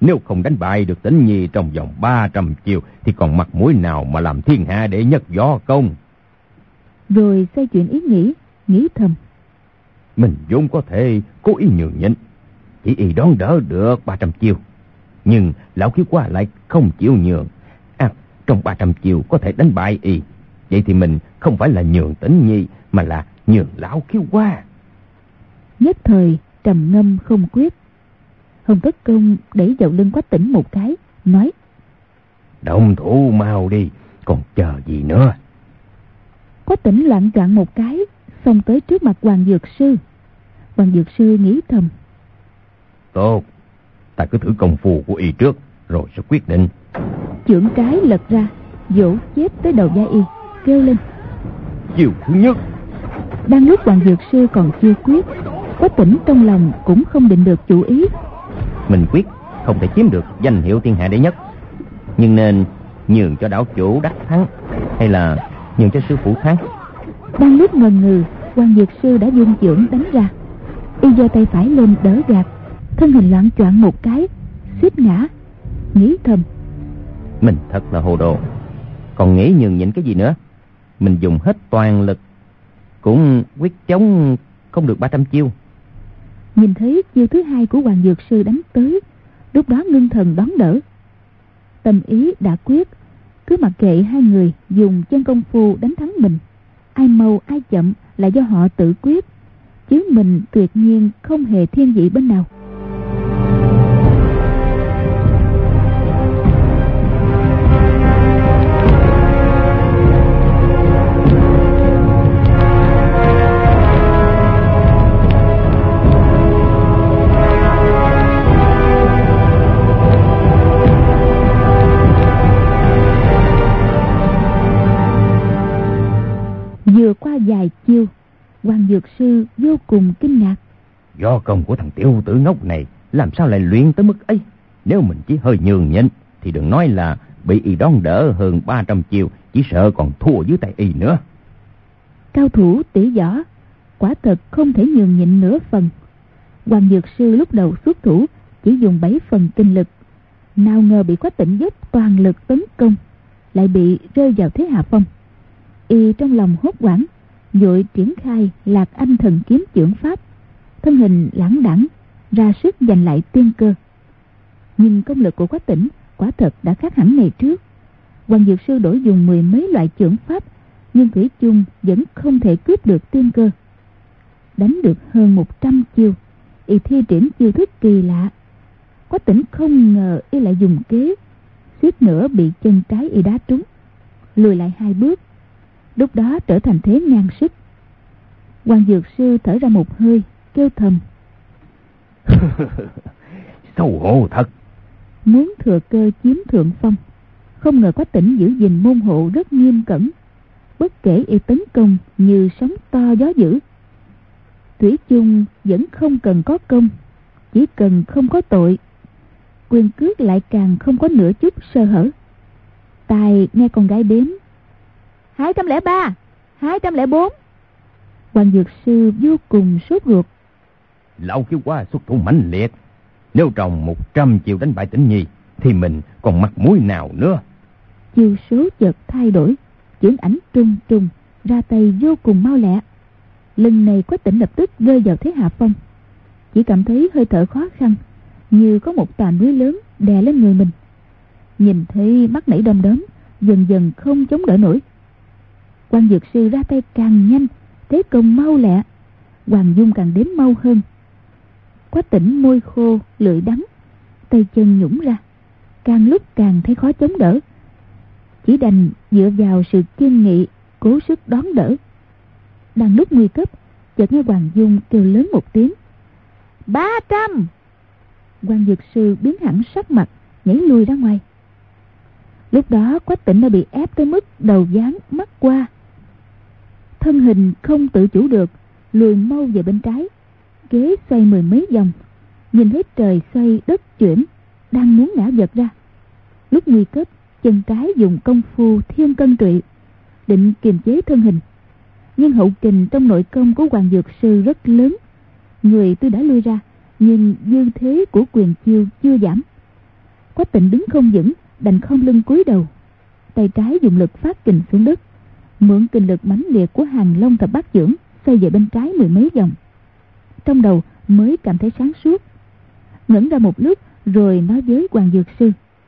Nếu không đánh bại được Tĩnh Nhi trong vòng ba trăm chiêu thì còn mặt mũi nào mà làm thiên hạ đệ nhất võ công. Rồi xoay chuyển ý nghĩ, nghĩ thầm. Mình vốn có thể cố ý nhường nhịn, chỉ y đón đỡ được ba trăm chiêu. Nhưng lão Khiếu Hoa lại không chịu nhường. À, trong ba trăm chiêu có thể đánh bại y. Vậy thì mình không phải là nhường Tĩnh Nhi mà là nhường lão Khiếu Hoa. Nhất thời trầm ngâm không quyết. Hồng Tất Công đẩy vào lưng Quách Tĩnh một cái, nói: Động thủ mau đi, còn chờ gì nữa. Quách Tĩnh loạn choạng một cái, xông tới trước mặt Hoàng Dược Sư. Hoàng Dược Sư nghĩ thầm: Tốt, ta cứ thử công phu của y trước, rồi sẽ quyết định. Chưởng trái lật ra, vỗ chép tới đầu vai y, kêu lên: Chiều thứ nhất. Đang lúc Hoàng Dược Sư còn chưa quyết, Quách Tĩnh trong lòng cũng không định được chủ ý. Mình quyết không thể chiếm được danh hiệu thiên hạ đệ nhất, nhưng nên nhường cho đảo chủ đắc thắng, hay là nhường cho sư phụ thắng. Đang lúc ngần ngừ, Hoàng Dược Sư đã dung chưởng đánh ra. Y giơ tay phải lên đỡ gạt, thân hình loạn choạng một cái, suýt ngã. Nghĩ thầm: Mình thật là hồ đồ, còn nghĩ nhường nhịn cái gì nữa. Mình dùng hết toàn lực cũng quyết chống không được ba trăm chiêu. Nhìn thấy chiêu thứ hai của Hoàng Dược Sư đánh tới, lúc đó ngưng thần đón đỡ. Tâm ý đã quyết, cứ mặc kệ hai người dùng chân công phu đánh thắng mình. Ai mau ai chậm là do họ tự quyết, chứ mình tuyệt nhiên không hề thiên vị bên nào. Vừa qua vài chiêu, Hoàng Dược Sư vô cùng kinh ngạc. Do công của thằng tiểu tử ngốc này làm sao lại luyện tới mức ấy. Nếu mình chỉ hơi nhường nhịn thì đừng nói là bị y đón đỡ hơn ba trăm chiêu, chỉ sợ còn thua dưới tay y nữa. Cao thủ tỷ võ quả thật không thể nhường nhịn nửa phần. Hoàng Dược Sư lúc đầu xuất thủ chỉ dùng bảy phần tinh lực, nào ngờ bị Quách Tĩnh dốc toàn lực tấn công, lại bị rơi vào thế hạ phong. Y trong lòng hốt hoảng, vội triển khai Lạc Anh Thần Kiếm chưởng pháp, thân hình lãng đãng ra sức giành lại tiên cơ. Nhưng công lực của Quách Tĩnh quả thật đã khác hẳn ngày trước. Hoàng Dược Sư đổi dùng mười mấy loại chưởng pháp, nhưng thủy chung vẫn không thể cướp được tiên cơ. Đánh được hơn một trăm chiêu, y thi triển chiêu thức kỳ lạ. Quách Tĩnh không ngờ y lại dùng kế, suýt nữa bị chân trái y đá trúng, lùi lại hai bước. Lúc đó trở thành thế ngang sức. Hoàng Dược Sư thở ra một hơi, kêu thầm: Xấu hổ thật. Muốn thừa cơ chiếm thượng phong, không ngờ Quách Tĩnh giữ gìn môn hộ rất nghiêm cẩn, bất kể y tấn công như sóng to gió dữ. Thủy chung vẫn không cần có công, chỉ cần không có tội. Quyền cước lại càng không có nửa chút sơ hở. Tai nghe con gái đếm: hai trăm lẻ ba, hai trăm lẻ bốn. Hoàng Dược Sư vô cùng sốt ruột. Lão Khiếu Hoa xuất thủ mãnh liệt, nếu trong một trăm chiêu đánh bại Tĩnh Nhi thì mình còn mặt mũi nào nữa. Chiêu số chợt thay đổi, chưởng ảnh trung trung, ra tay vô cùng mau lẹ. Lần này Quách Tĩnh lập tức rơi vào thế hạ phong, chỉ cảm thấy hơi thở khó khăn, như có một tòa núi lớn đè lên người mình. Nhìn thấy mắt nảy đom đóm, dần dần không chống đỡ nổi. Hoàng Dược Sư ra tay càng nhanh, thế công mau lẹ, Hoàng Dung càng đếm mau hơn. Quách Tĩnh môi khô, lưỡi đắng, tay chân nhũn ra, càng lúc càng thấy khó chống đỡ, chỉ đành dựa vào sự kiên nghị, cố sức đón đỡ. Đang lúc nguy cấp, chợt nghe Hoàng Dung kêu lớn một tiếng: ba trăm! Hoàng Dược Sư biến hẳn sắc mặt, nhảy lui ra ngoài. Lúc đó Quách Tĩnh đã bị ép tới mức đầu ván mắt qua, thân hình không tự chủ được, lùi mau về bên trái, ghế xoay mười mấy vòng, nhìn thấy trời xoay đất chuyển, đang muốn ngã vật ra. Lúc nguy cấp, chân trái dùng công phu thiên cân trụy, định kiềm chế thân hình, nhưng hậu kình trong nội công của Hoàng Dược Sư rất lớn. Người tuy đã lui ra, nhưng dư thế của quyền chiêu chưa giảm. Quách Tịnh đứng không vững, đành khom lưng cúi đầu. Tay trái dùng lực phát kình xuống đất, mượn kình lực mãnh liệt của Hàng Long Thập Bát Chưởng xoay về bên trái mười mấy vòng. Trong đầu mới cảm thấy sáng suốt, ngẩng ra một lúc rồi nói với Hoàng Dược Sư: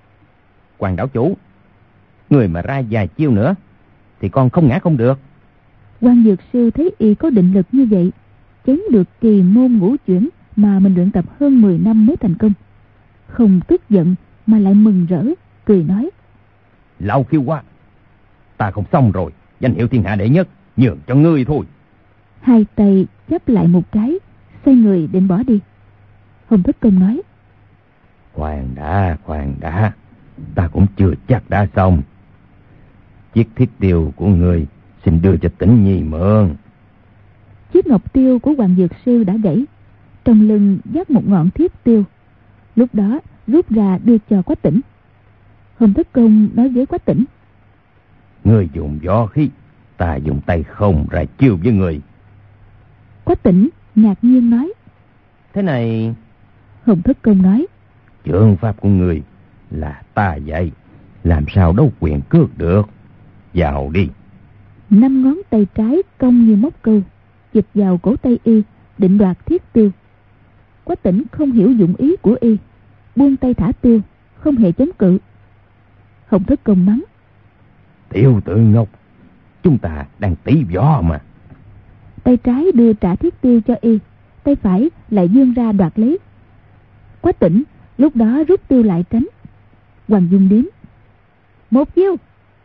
Hoàng đảo chủ, người mà ra vài chiêu nữa thì con không ngã không được. Hoàng Dược Sư thấy y có định lực như vậy, chém được kỳ môn ngũ chuyển mà mình luyện tập hơn mười năm mới thành công, không tức giận mà lại mừng rỡ, cười nói: Lão khiêu quá, ta không xong rồi, danh hiệu thiên hạ đệ nhất nhường cho ngươi thôi. Hai tay chắp lại một cái, xoay người định bỏ đi. Hồng Thất Công nói: Khoan đã, khoan đã, ta cũng chưa chắc đã xong. Chiếc thiết tiêu của ngươi xin đưa cho Tĩnh Nhi mượn. Chiếc ngọc tiêu của Hoàng Dược Sư đã gãy, trong lưng dắt một ngọn thiết tiêu, lúc đó rút ra đưa cho Quách Tĩnh. Hồng Thất Công nói với Quách Tĩnh: Ngươi dùng võ khí, ta dùng tay không ra chiêu với người. Quách Tĩnh ngạc nhiên nói: Thế này... Hồng Thất Công nói: Trường pháp của người là ta dạy, làm sao đấu quyền cước được. Vào đi. Năm ngón tay trái cong như móc câu, chụp vào cổ tay y, định đoạt thiết tiêu. Quách Tĩnh không hiểu dụng ý của y, buông tay thả tiêu, không hề chống cự. Hồng Thất Công mắng: Tiểu tử ngốc, chúng ta đang tỷ võ mà. Tay trái đưa trả thiết tiêu cho y, tay phải lại vươn ra đoạt lấy. Quách Tĩnh lúc đó rút tiêu lại tránh. Hoàng Dung đếm: Một chiêu.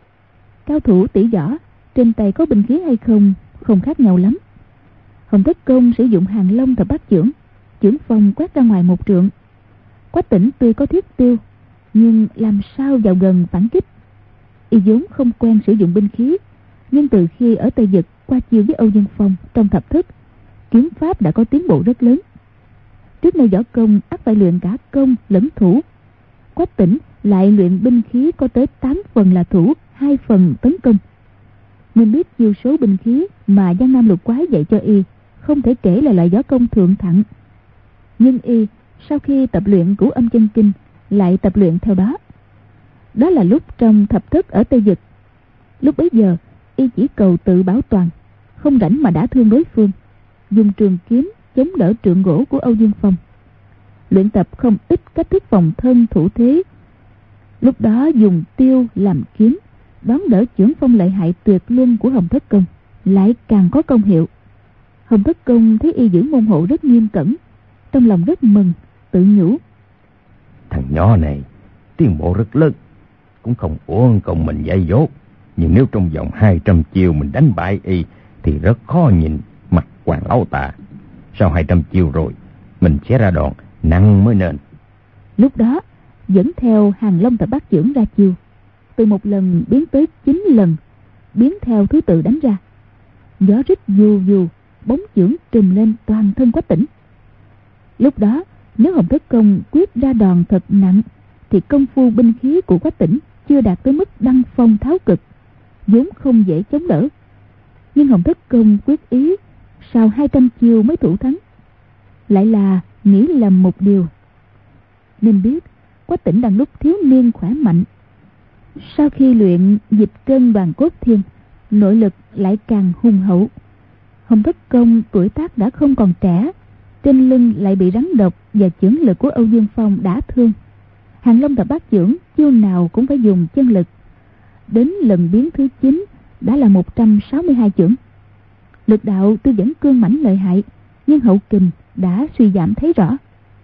Cao thủ tỷ võ, trên tay có binh khí hay không không khác nhau lắm. Hồng Thất Công sử dụng Hàng Long Thập Bát Chưởng, chưởng phong quét ra ngoài một trượng. Quách Tĩnh tuy có thiết tiêu, nhưng làm sao vào gần phản kích. Y vốn không quen sử dụng binh khí, nhưng từ khi ở Tây Vực qua chiêu với Âu Dương Phong trong thập thức, kiếm pháp đã có tiến bộ rất lớn. Trước nay võ công ắt phải luyện cả công lẫn thủ, Quách Tĩnh lại luyện binh khí có tới tám phần là thủ, hai phần tấn công. Nên biết chiêu số binh khí mà Giang Nam Lục Quái dạy cho y không thể kể là loại võ công thượng thặng. Nhưng y sau khi tập luyện Cửu Âm Chân Kinh lại tập luyện theo đó. Đó là lúc trong thập thức ở Tây Vực. Lúc bấy giờ y chỉ cầu tự bảo toàn, không rảnh mà đã thương đối phương, dùng trường kiếm chống đỡ trượng gỗ của Âu Dương Phong. Luyện tập không ít cách thức phòng thân thủ thế. Lúc đó dùng tiêu làm kiếm, đón đỡ chưởng phong lợi hại tuyệt luân của Hồng Thất Công, lại càng có công hiệu. Hồng Thất Công thấy y giữ môn hộ rất nghiêm cẩn, trong lòng rất mừng, tự nhủ: Thằng nhỏ này tiến bộ rất lớn, cũng không uổng công mình dạy dỗ. Nhưng nếu trong vòng hai trăm chiêu mình đánh bại y thì rất khó nhìn mặt Hoàng lão ta. Sau hai trăm chiêu rồi, mình sẽ ra đòn nặng mới nên. Lúc đó dẫn theo Hàng Long Thập Bát Chưởng ra chiêu, từ một lần biến tới chín lần, biến theo thứ tự đánh ra. Gió rít dù dù, bóng chưởng trùm lên toàn thân Quách Tĩnh. Lúc đó nếu Hồng Thất Công quyết ra đòn thật nặng thì công phu binh khí của Quách Tĩnh chưa đạt tới mức đăng phong tháo cực, vốn không dễ chống đỡ. Nhưng Hồng Thất Công quyết ý sau hai trăm chiêu mới thủ thắng, lại là nghĩ lầm một điều. Nên biết Quách Tĩnh đang lúc thiếu niên khỏe mạnh, sau khi luyện dịch cân đoàn cốt thiên, nội lực lại càng hùng hậu. Hồng Thất Công tuổi tác đã không còn trẻ, trên lưng lại bị rắn độc và chưởng lực của Âu Dương Phong đả thương. Hàng Long Thập Bát Chưởng chiêu nào cũng phải dùng chân lực. Đến lần biến thứ chín đã là một trăm sáu mươi hai chưởng. Lực đạo tuy vẫn cương mãnh lợi hại, nhưng hậu kình đã suy giảm thấy rõ.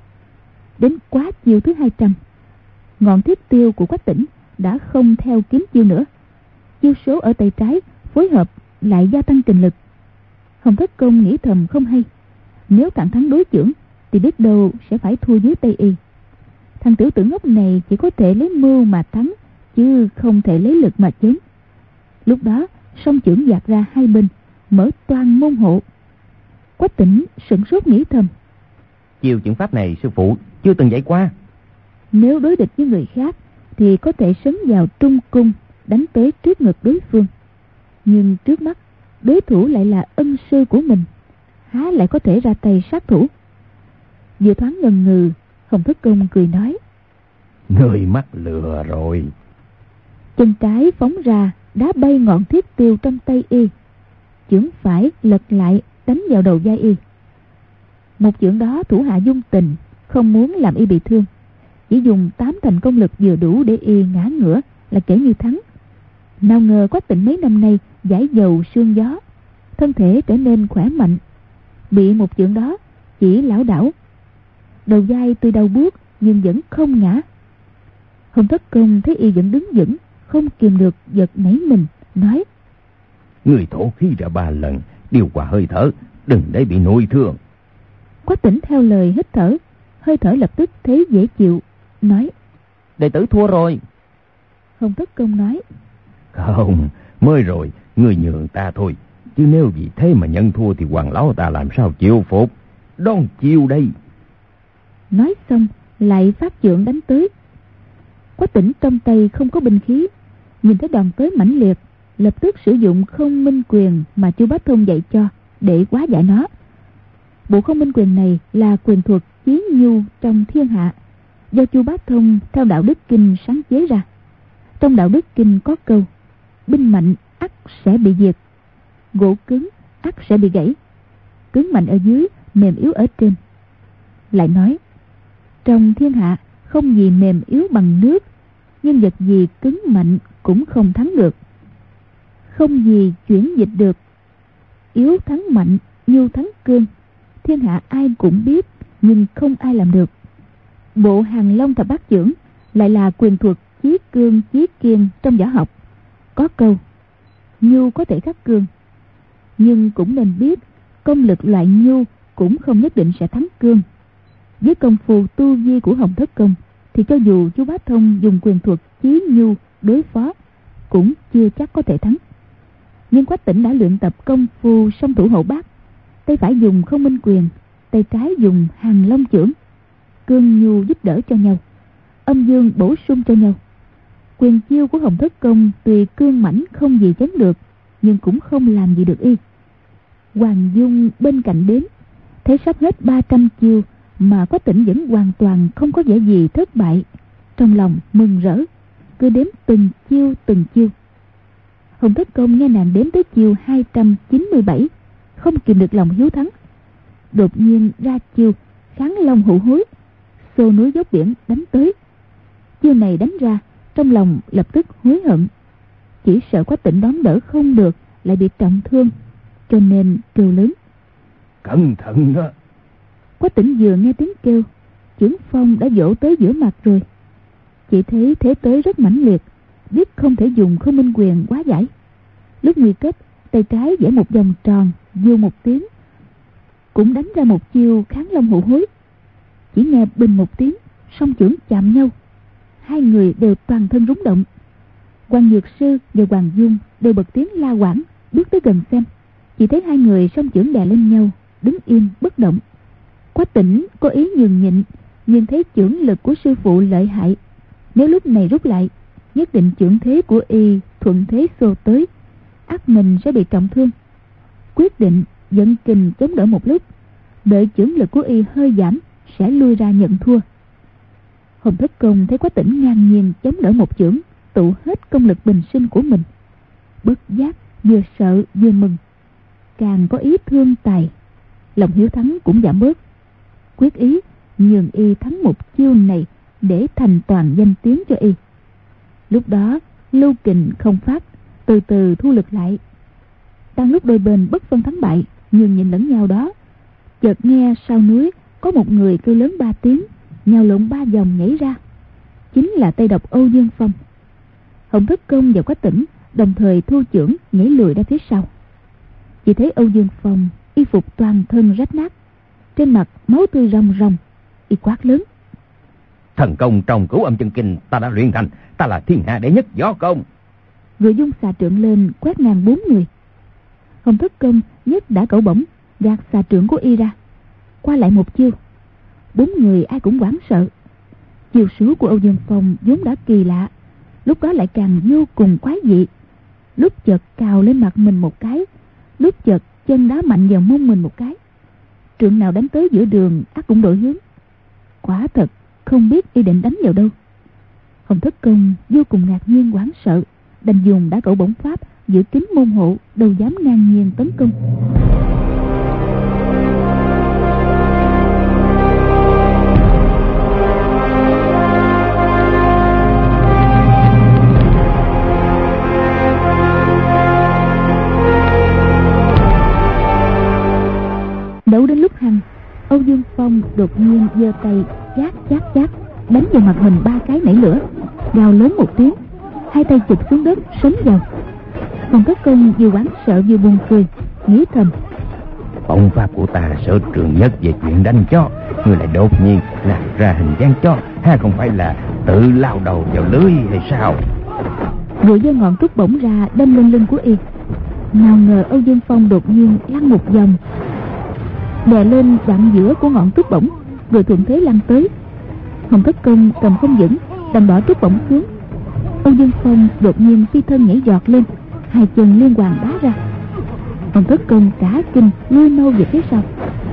Đến quá chiêu thứ hai trăm, ngọn thiết tiêu của Quách Tĩnh đã không theo kiếm chiêu nữa. Chiêu số ở tay trái phối hợp lại gia tăng kình lực. Hồng Thất Công nghĩ thầm không hay, nếu cản thắng đối chưởng thì biết đâu sẽ phải thua dưới tay y. Thằng tiểu tử ngốc này chỉ có thể lấy mưu mà thắng, chứ không thể lấy lực mà chém. Lúc đó song chưởng dạt ra hai bên, mở toang môn hộ. Quách Tĩnh sửng sốt nghĩ thầm: Chiêu chưởng pháp này sư phụ chưa từng dạy qua. Nếu đối địch với người khác thì có thể sấn vào trung cung, đánh tới trước ngực đối phương. Nhưng trước mắt đối thủ lại là ân sư của mình, há lại có thể ra tay sát thủ. Vừa thoáng ngần ngừ, Hồng Thất Công cười nói: Người mắc lừa rồi. Chân trái phóng ra, đá bay ngọn thiết tiêu trong tay y. Chưởng phải lật lại đánh vào đầu vai y. Một chưởng đó thủ hạ dung tình, không muốn làm y bị thương, chỉ dùng tám thành công lực vừa đủ để y ngã ngửa là kể như thắng. Nào ngờ Quách Tĩnh mấy năm nay giải dầu sương gió, thân thể trở nên khỏe mạnh, bị một chưởng đó chỉ lảo đảo, đầu vai tuy đau buốt nhưng vẫn không ngã. Hồng Thất Công thấy y vẫn đứng vững, không kìm được giật nảy mình, nói: Người thổ khí ra ba lần, điều hòa hơi thở, đừng để bị nội thương. Quách Tĩnh theo lời hít thở, hơi thở lập tức thấy dễ chịu, nói: Đệ tử thua rồi. Hồng Thất Công nói: Không, mới rồi, người nhường ta thôi, chứ nếu vì thế mà nhận thua thì hoàng lão ta làm sao chịu phục. Đón chiêu đây. Nói xong lại phát chưởng đánh tới. Quách Tĩnh trong tay không có binh khí, nhìn thấy đòn tới mãnh liệt, lập tức sử dụng không minh quyền mà Chu Bá Thông dạy cho để hóa giải nó. Bộ không minh quyền này là quyền thuật chí nhu trong thiên hạ, do Chu Bá Thông theo đạo đức kinh sáng chế ra. Trong đạo đức kinh có câu: binh mạnh ắt sẽ bị diệt, gỗ cứng ắt sẽ bị gãy, cứng mạnh ở dưới, mềm yếu ở trên. Lại nói: trong thiên hạ không gì mềm yếu bằng nước, nhưng vật gì cứng mạnh cũng không thắng được. Không gì chuyển dịch được, yếu thắng mạnh, nhu thắng cương, thiên hạ ai cũng biết nhưng không ai làm được. Bộ Hàng Long Thập Bát Chưởng lại là quyền thuật chí cương chí kiên trong võ học. Có câu: nhu có thể khắc cương, nhưng cũng nên biết công lực loại nhu cũng không nhất định sẽ thắng cương. Với công phu tu vi của Hồng Thất Công thì cho dù Chu Bá Thông dùng quyền thuật chí nhu đối phó cũng chưa chắc có thể thắng. Nhưng Quách Tĩnh đã luyện tập công phu song thủ hậu bát, tay phải dùng không minh quyền, tay trái dùng Hàng Long chưởng, cương nhu giúp đỡ cho nhau, âm dương bổ sung cho nhau. Quyền chiêu của Hồng Thất Công tuy cương mãnh không gì chấn được, nhưng cũng không làm gì được y. Hoàng Dung bên cạnh đến, thấy sắp hết ba trăm chiêu mà Quách Tĩnh vẫn hoàn toàn không có vẻ gì thất bại, trong lòng mừng rỡ, cứ đếm từng chiêu từng chiêu. Hồng Thất Công nghe nàng đếm tới chiêu hai trăm chín mươi bảy, không kìm được lòng hiếu thắng, đột nhiên ra chiêu Kháng Long Hụ Hối, xô núi dốc biển đánh tới. Chiêu này đánh ra, trong lòng lập tức hối hận, chỉ sợ Quách Tĩnh đón đỡ không được lại bị trọng thương, cho nên kêu lớn: Cẩn thận đó. Quách Tĩnh vừa nghe tiếng kêu, chưởng phong đã vỗ tới giữa mặt rồi. Chỉ thấy thế tới rất mãnh liệt, biết không thể dùng không minh quyền hóa giải. Lúc nguy cấp, tay trái vẽ một vòng tròn, vù một tiếng, cũng đánh ra một chiêu Kháng Long Hụ Hối. Chỉ nghe bình một tiếng, song chưởng chạm nhau, hai người đều toàn thân rúng động. Quan Nhược Sư và Hoàng Dung đều bật tiếng la hoảng, bước tới gần xem. Chỉ thấy hai người song chưởng đè lên nhau, đứng im bất động. Quách Tĩnh có ý nhường nhịn, nhưng thấy chưởng lực của sư phụ lợi hại, nếu lúc này rút lại, nhất định chưởng thế của y thuận thế xô tới, ắt mình sẽ bị trọng thương. Quyết định dẫn kình chống đỡ một lúc, đợi chưởng lực của y hơi giảm sẽ lui ra nhận thua. Hồng Thất Công thấy Quách Tĩnh ngang nhiên chống đỡ một chưởng, tụ hết công lực bình sinh của mình, bất giác vừa sợ vừa mừng, càng có ý thương tài, lòng hiếu thắng cũng giảm bớt, quyết ý nhường y thắng một chiêu này để thành toàn danh tiếng cho y. Lúc đó lưu kình không phát, từ từ thu lực lại. Đang lúc đôi bên bất phân thắng bại, nhường nhịn lẫn nhau đó, chợt nghe sau núi có một người kêu lớn ba tiếng, nhào lộn ba vòng nhảy ra, chính là tay độc Âu Dương Phong. Hồng Thất Công và Quách Tĩnh đồng thời thu chưởng nhảy lùi ra phía sau. Chỉ thấy Âu Dương Phong y phục toàn thân rách nát, trên mặt máu tươi ròng ròng, y quát lớn: Thần công trong Cửu Âm Chân Kinh ta đã luyện thành, ta là thiên hạ đệ nhất võ công. Vừa dung xà trượng lên quét ngang bốn người. Hồng Thất Công nhất đã cẩu bổng, gạt xà trượng của y ra, qua lại một chiêu. Bốn người ai cũng hoảng sợ. Chiêu số của Âu Dương Phong vốn đã kỳ lạ, lúc đó lại càng vô cùng quái dị. Lúc chợt cào lên mặt mình một cái, lúc chợt chân đá mạnh vào mông mình một cái. Trượng nào đánh tới giữa đường ắt cũng đổi hướng. Quả thật không biết y định đánh vào đâu. Hồng Thất Công vô cùng ngạc nhiên hoảng sợ, đành dùng đá cẩu bổng pháp giữ kín môn hộ, đâu dám ngang nhiên tấn công. Đấu đến lúc hăng, Âu Dương Phong đột nhiên giơ tay chát chát chát đánh vào mặt mình ba cái nảy lửa, gào lớn một tiếng, hai tay chụp xuống đất sống vào. Hồng Thất Công vừa hoảng sợ vừa buồn cười, nghĩ thầm: Bổng pháp của ta sở trường nhất về chuyện đánh chó, người lại đột nhiên làm ra hình dáng chó, ha không phải là tự lao đầu vào lưới hay sao? Rồi giơ ngọn trúc bổng ra đâm lên lưng của y. Nào ngờ Âu Dương Phong đột nhiên lăn một vòng, đè lên đoạn giữa của ngọn trúc bổng, rồi thuận thế lăn tới. Hồng Thất Công cầm không vững, đành bỏ trúc bổng xuống. Âu Dương Phong đột nhiên phi thân nhảy giọt lên, hai chân liên hoàn đá ra. Hồng Thất Công cả kinh lui mau về phía sau.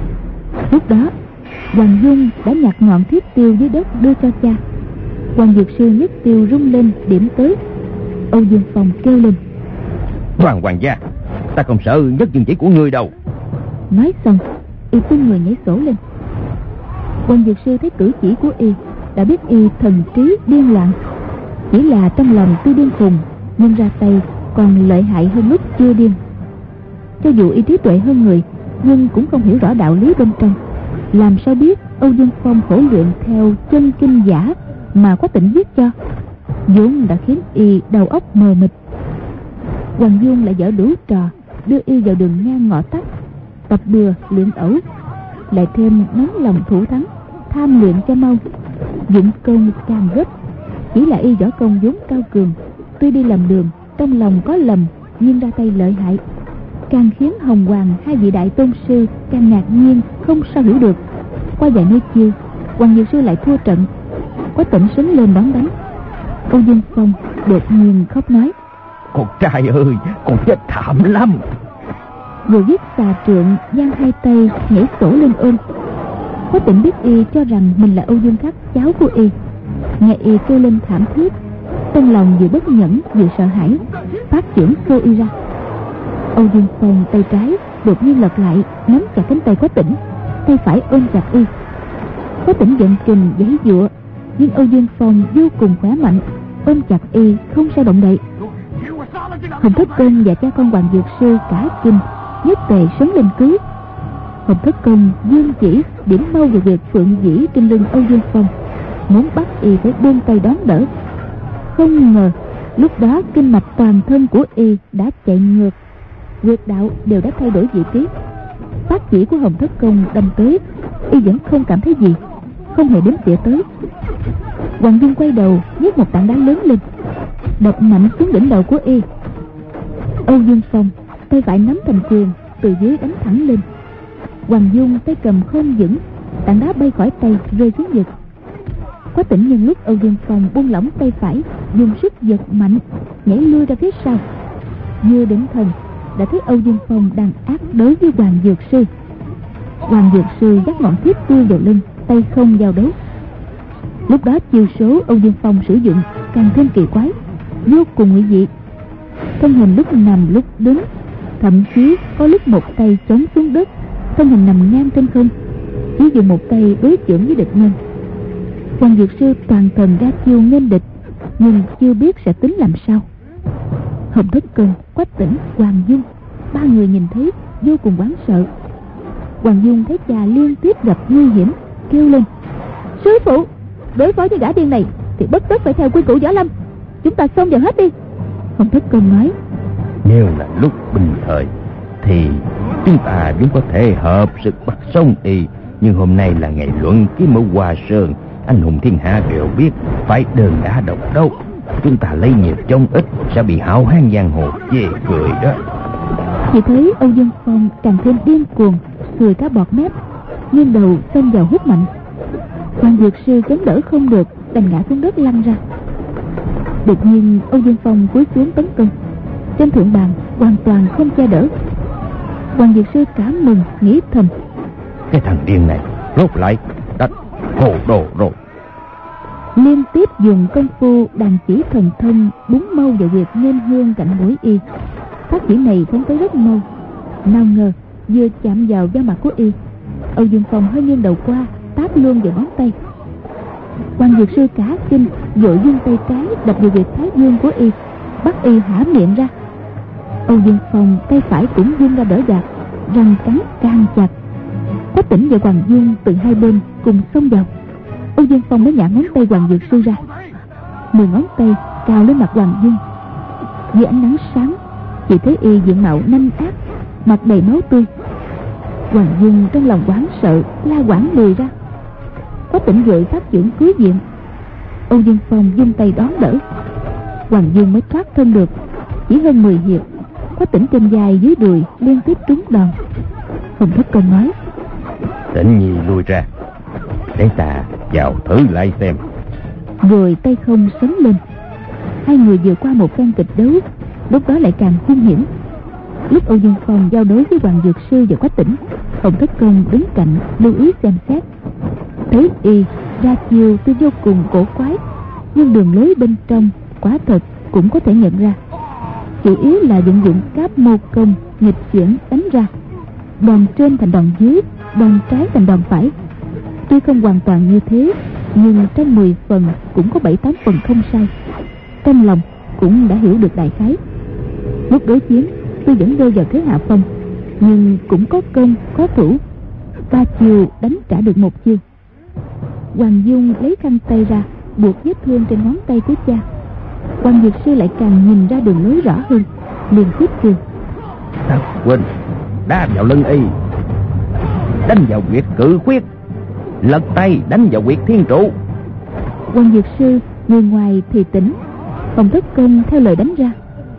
Lúc đó Hoàng Dung đã nhặt ngọn thiết tiêu dưới đất đưa cho cha. Hoàng Dược Sư nhất tiêu rung lên điểm tới. Âu Dương Phong kêu lên: Hoàng hoàng gia, ta không sợ nhất dương chỉ của ngươi đâu. Nói xong y tung người nhảy sổ lên. Hoàng Dược Sư thấy cử chỉ của y đã biết y thần trí điên loạn, chỉ là trong lòng tuy điên khùng nhưng ra tay còn lợi hại hơn lúc chưa điên. Cho dù y trí tuệ hơn người nhưng cũng không hiểu rõ đạo lý bên trong, làm sao biết Âu Dương Phong khổ luyện theo chân kinh giả mà Quách Tĩnh viết cho, vốn đã khiến y đầu óc mờ mịt. Hoàng Dung lại dở đủ trò đưa y vào đường ngang ngõ tắt, tập bừa luyện ẩu, lại thêm nóng lòng thủ thắng, tham luyện cho mau, dụng công càng gấp. Chỉ là y võ công vốn cao cường, tuy đi làm đường trong lòng có lầm nhưng ra tay lợi hại, càng khiến Hồng Hoàng hai vị đại tôn sư càng ngạc nhiên không sao hiểu được. Qua vài nơi chiêu, Hoàng Dược Sư lại thua trận. Quách Tĩnh sấn lên đón đánh. Âu Dương Phong đột nhiên khóc nói: Con trai ơi, con chết thảm lắm. Rồi giết xà trượng, giang hai tay nhảy sổ lên ôm. Quách Tĩnh biết y cho rằng mình là Âu Dương Khắc, cháu của y. Nghe y kêu lên thảm thiết, trong lòng vừa bất nhẫn vừa sợ hãi, phát chưởng xô y ra. Âu Dương Phong tay trái đột nhiên lật lại nắm chặt cánh tay Quách Tĩnh, tay phải ôm chặt y. Quách Tĩnh giận kình giãy giụa, nhưng Âu Dương Phong vô cùng khỏe mạnh, ôm chặt y không sao động đậy. Hồng Thất Công và cha con Hoàng Dược Sư cả kinh, nhất tề sấn lên cứu. Hồng Thất Công dương chỉ điểm mau vào việc phượng dĩ trên lưng Âu Dương Phong, muốn bắt y phải buông tay đón đỡ. Không ngờ lúc đó kinh mạch toàn thân của y đã chạy ngược, huyệt đạo đều đã thay đổi vị trí. Phát chỉ của Hồng Thất Công đâm tới, y vẫn không cảm thấy gì, không hề đếm xỉa tới. Hoàng Dung quay đầu nhấc một tảng đá lớn lên, đập mạnh xuống đỉnh đầu của y. Âu Dương Phong tay phải nắm thành quyền, từ dưới đánh thẳng lên. Hoàng Dung tay cầm không vững, tảng đá bay khỏi tay rơi xuống vực. Quách Tĩnh nhân lúc Âu Dương Phong buông lỏng tay phải, dùng sức giật mạnh, nhảy lui ra phía sau. Vừa định thần đã thấy Âu Dương Phong đang ác đối với Hoàng Dược Sư. Hoàng Dược Sư dắt ngọn thiết tiêu vào lưng, tay không giao đấu. Lúc đó chiêu số Âu Dương Phong sử dụng càng thêm kỳ quái, vô cùng nguy dị. Thân hình lúc nằm lúc đứng, thậm chí có lúc một tay chống xuống đất, thân hình nằm ngang trên không, chỉ dùng một tay đối chưởng với địch nhân. Hoàng Dược Sư toàn thần ra chiêu nghênh địch, nhưng chưa biết sẽ tính làm sao. Hồng Thất Công, Quách Tĩnh, Hoàng Dung ba người nhìn thấy vô cùng hoảng sợ. Hoàng Dung thấy cha liên tiếp gặp nguy hiểm, kêu lên: Sư phụ, đối phó với gã điên này thì bất tất phải theo quy củ võ lâm, chúng ta xông vào hết đi. Hồng Thất Công nói: Nếu là lúc bình thời thì chúng ta vẫn có thể hợp sức bắt sống y, nhưng hôm nay là ngày luận kiếm ở Hoa Sơn, anh hùng thiên hạ đều biết phải đơn đả độc đấu. Chúng ta lấy nhiều chống ít sẽ bị hão hán giang hồ chê cười đó. Chỉ thấy Âu Dương Phong càng thêm điên cuồng, cười cả bọt mép, nghiêng đầu xông vào hút mạnh. Hoàng Dược Sư chống đỡ không được, đành ngã xuống đất lăn ra. Đột nhiên Âu Dương Phong cúi xuống tấn công, trên thượng bàn hoàn toàn không che đỡ. Hoàng Dược Sư cảm mừng nghĩ thầm: Cái thằng điên này rốt lại đã hồ đồ rồi. liên tiếp dùng công phu đàn chỉ thần thông búng mâu vào huyệt nên hương cạnh mũi y. Phát chỉ này phóng tới rất mau, nào ngờ vừa chạm vào da mặt của y, Âu Dương Phong hơi nghiêng đầu qua, táp luôn vào ngón tay. Quan dược sư cả kinh, vội giương tay trái đập vào huyệt thái dương của y, bắt y há miệng ra. Âu Dương Phong tay phải cũng vươn ra đỡ gạt, răng cắn càng chặt. Quách Tĩnh và Hoàng Dung từ hai bên cùng xông vào. Âu Dương Phong mới nhả ngón tay Hoàng dược sư ra, mười ngón tay cào lên mặt Hoàng Dung. Dưới ánh nắng sáng, chỉ thấy y diện mạo nanh ác, mặt đầy máu tươi. Hoàng Dung trong lòng hoảng sợ, la quảng lùi ra. Quách Tĩnh vội phát chưởng cứu viện. Âu Dương Phong vung tay đón đỡ, Hoàng Dung mới thoát thân được. Chỉ hơn mười hiệp, Quách Tĩnh trên vai dưới đùi liên tiếp trúng đòn. Hồng Thất Công nói: Tĩnh nhi lui ra, để ta vào thử lại xem. Rồi tay không sấn lên. Hai người vừa qua một phen kịch đấu, lúc đó lại càng hung hiểm. Lúc Âu Dương Phong giao đấu với Hoàng dược sư và Quách Tĩnh, Hồng Thất Công đứng cạnh lưu ý xem xét. Thấy y ra chiêu tuy vô cùng cổ quái, nhưng đường lối bên trong quả thật cũng có thể nhận ra. Chủ yếu là vận dụng cáp mâu công nghịch chuyển đánh ra, đòn trên thành đòn dưới, đòn trái thành đòn phải. Tuy không hoàn toàn như thế, nhưng trong mười phần cũng có bảy tám phần không sai. Trong lòng cũng đã hiểu được đại khái. Lúc đối chiến tuy vẫn rơi vào thế hạ phong, nhưng cũng có công có thủ. Ba chiều đánh trả được một chiêu. Hoàng Dung lấy khăn tay ra buộc vết thương trên ngón tay của cha. Hoàng dược sư lại càng nhìn ra đường lối rõ hơn, liền tiếp kêu: Ta quên, đá vào lưng y, đánh vào huyệt cự khuyết, lật tay đánh vào huyệt thiên trụ. Hoàng dược sư người ngoài thì tỉnh, Hồng Thất Công theo lời đánh ra.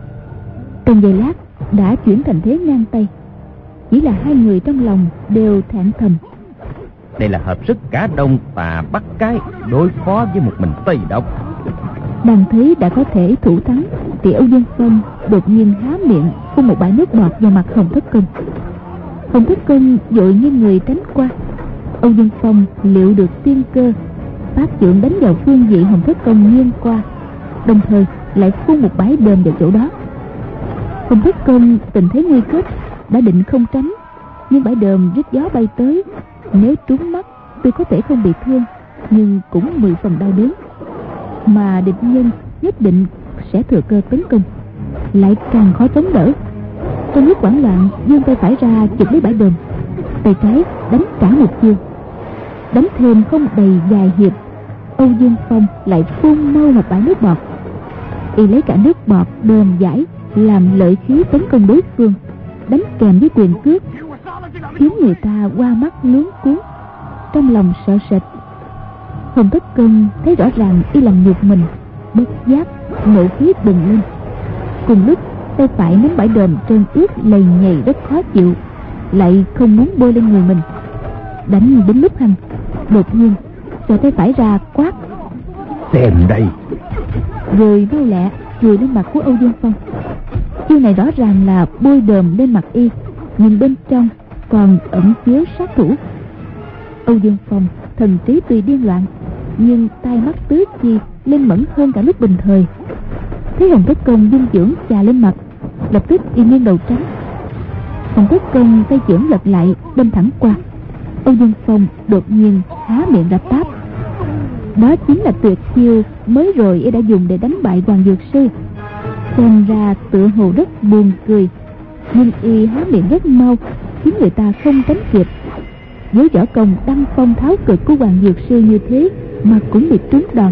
Trong giây lát đã chuyển thành thế ngang tay. Chỉ là hai người trong lòng đều thản thầm: đây là hợp sức cả Đông Tà Bắc Cái đối phó với một mình Tây Độc. Đang thấy đã có thể thủ thắng, thì Âu Dương Phong đột nhiên há miệng phun một bãi nước bọt vào mặt Hồng Thất Công. Hồng Thất Công vội nghiêng người tránh qua. Âu Dương Phong liệu được tiên cơ, phát chưởng đánh vào phương vị Hồng Thất Công nghiêng qua, đồng thời lại phun một bãi đờm vào chỗ đó. Hồng Thất Công tình thế nguy cấp, đã định không tránh, nhưng bãi đờm rít gió bay tới, nếu trúng mắt tuy có thể không bị thương, nhưng cũng mười phần đau đớn. Mà địch nhân nhất định sẽ thừa cơ tấn công, lại càng khó chống đỡ. Trong lúc hoảng loạn, giương tay phải ra chụp lấy bãi đờm, tay trái đánh trả một chiêu. Đánh thêm không đầy vài hiệp, Âu Dương Phong lại phun mau một bãi nước bọt. Y lấy cả nước bọt đờm giải làm lợi khí tấn công đối phương, đánh kèm với quyền cước, khiến người ta qua mắt luống cuống, trong lòng sợ sệt. Hồng Thất Công thấy rõ ràng y làm nhục mình, bất giác nộ khí bừng lên. Cùng lúc tay phải nắm bãi đờm trơn ướt lầy nhầy rất khó chịu, lại không muốn bôi lên người mình. Đánh đến lúc hành, đột nhiên giơ tay phải ra quát: xem đây! Rồi mau lẹ chùi lên mặt của Âu Dương Phong. Chiêu này rõ ràng là bôi đờm lên mặt y, nhưng bên trong còn ẩn chứa sát thủ. Âu Dương Phong thần trí tuy điên loạn, nhưng tai mắt tứ chi lên mẫn hơn cả lúc bình thời. Thấy Hồng Thất Công dung chưởng chà lên mặt, lập tức y nghiêng đầu tránh. Hồng Thất Công tay chưởng lật lại đâm thẳng qua. Âu Dương Phong đột nhiên há miệng ra táp. Đó chính là tuyệt chiêu mới rồi y đã dùng để đánh bại Hoàng dược sư. Xem ra tựa hồ rất buồn cười, nhưng y há miệng rất mau, khiến người ta không tránh kịp. Với võ công đăng phong tháo cực của Hoàng dược sư như thế mà cũng bị trúng đòn.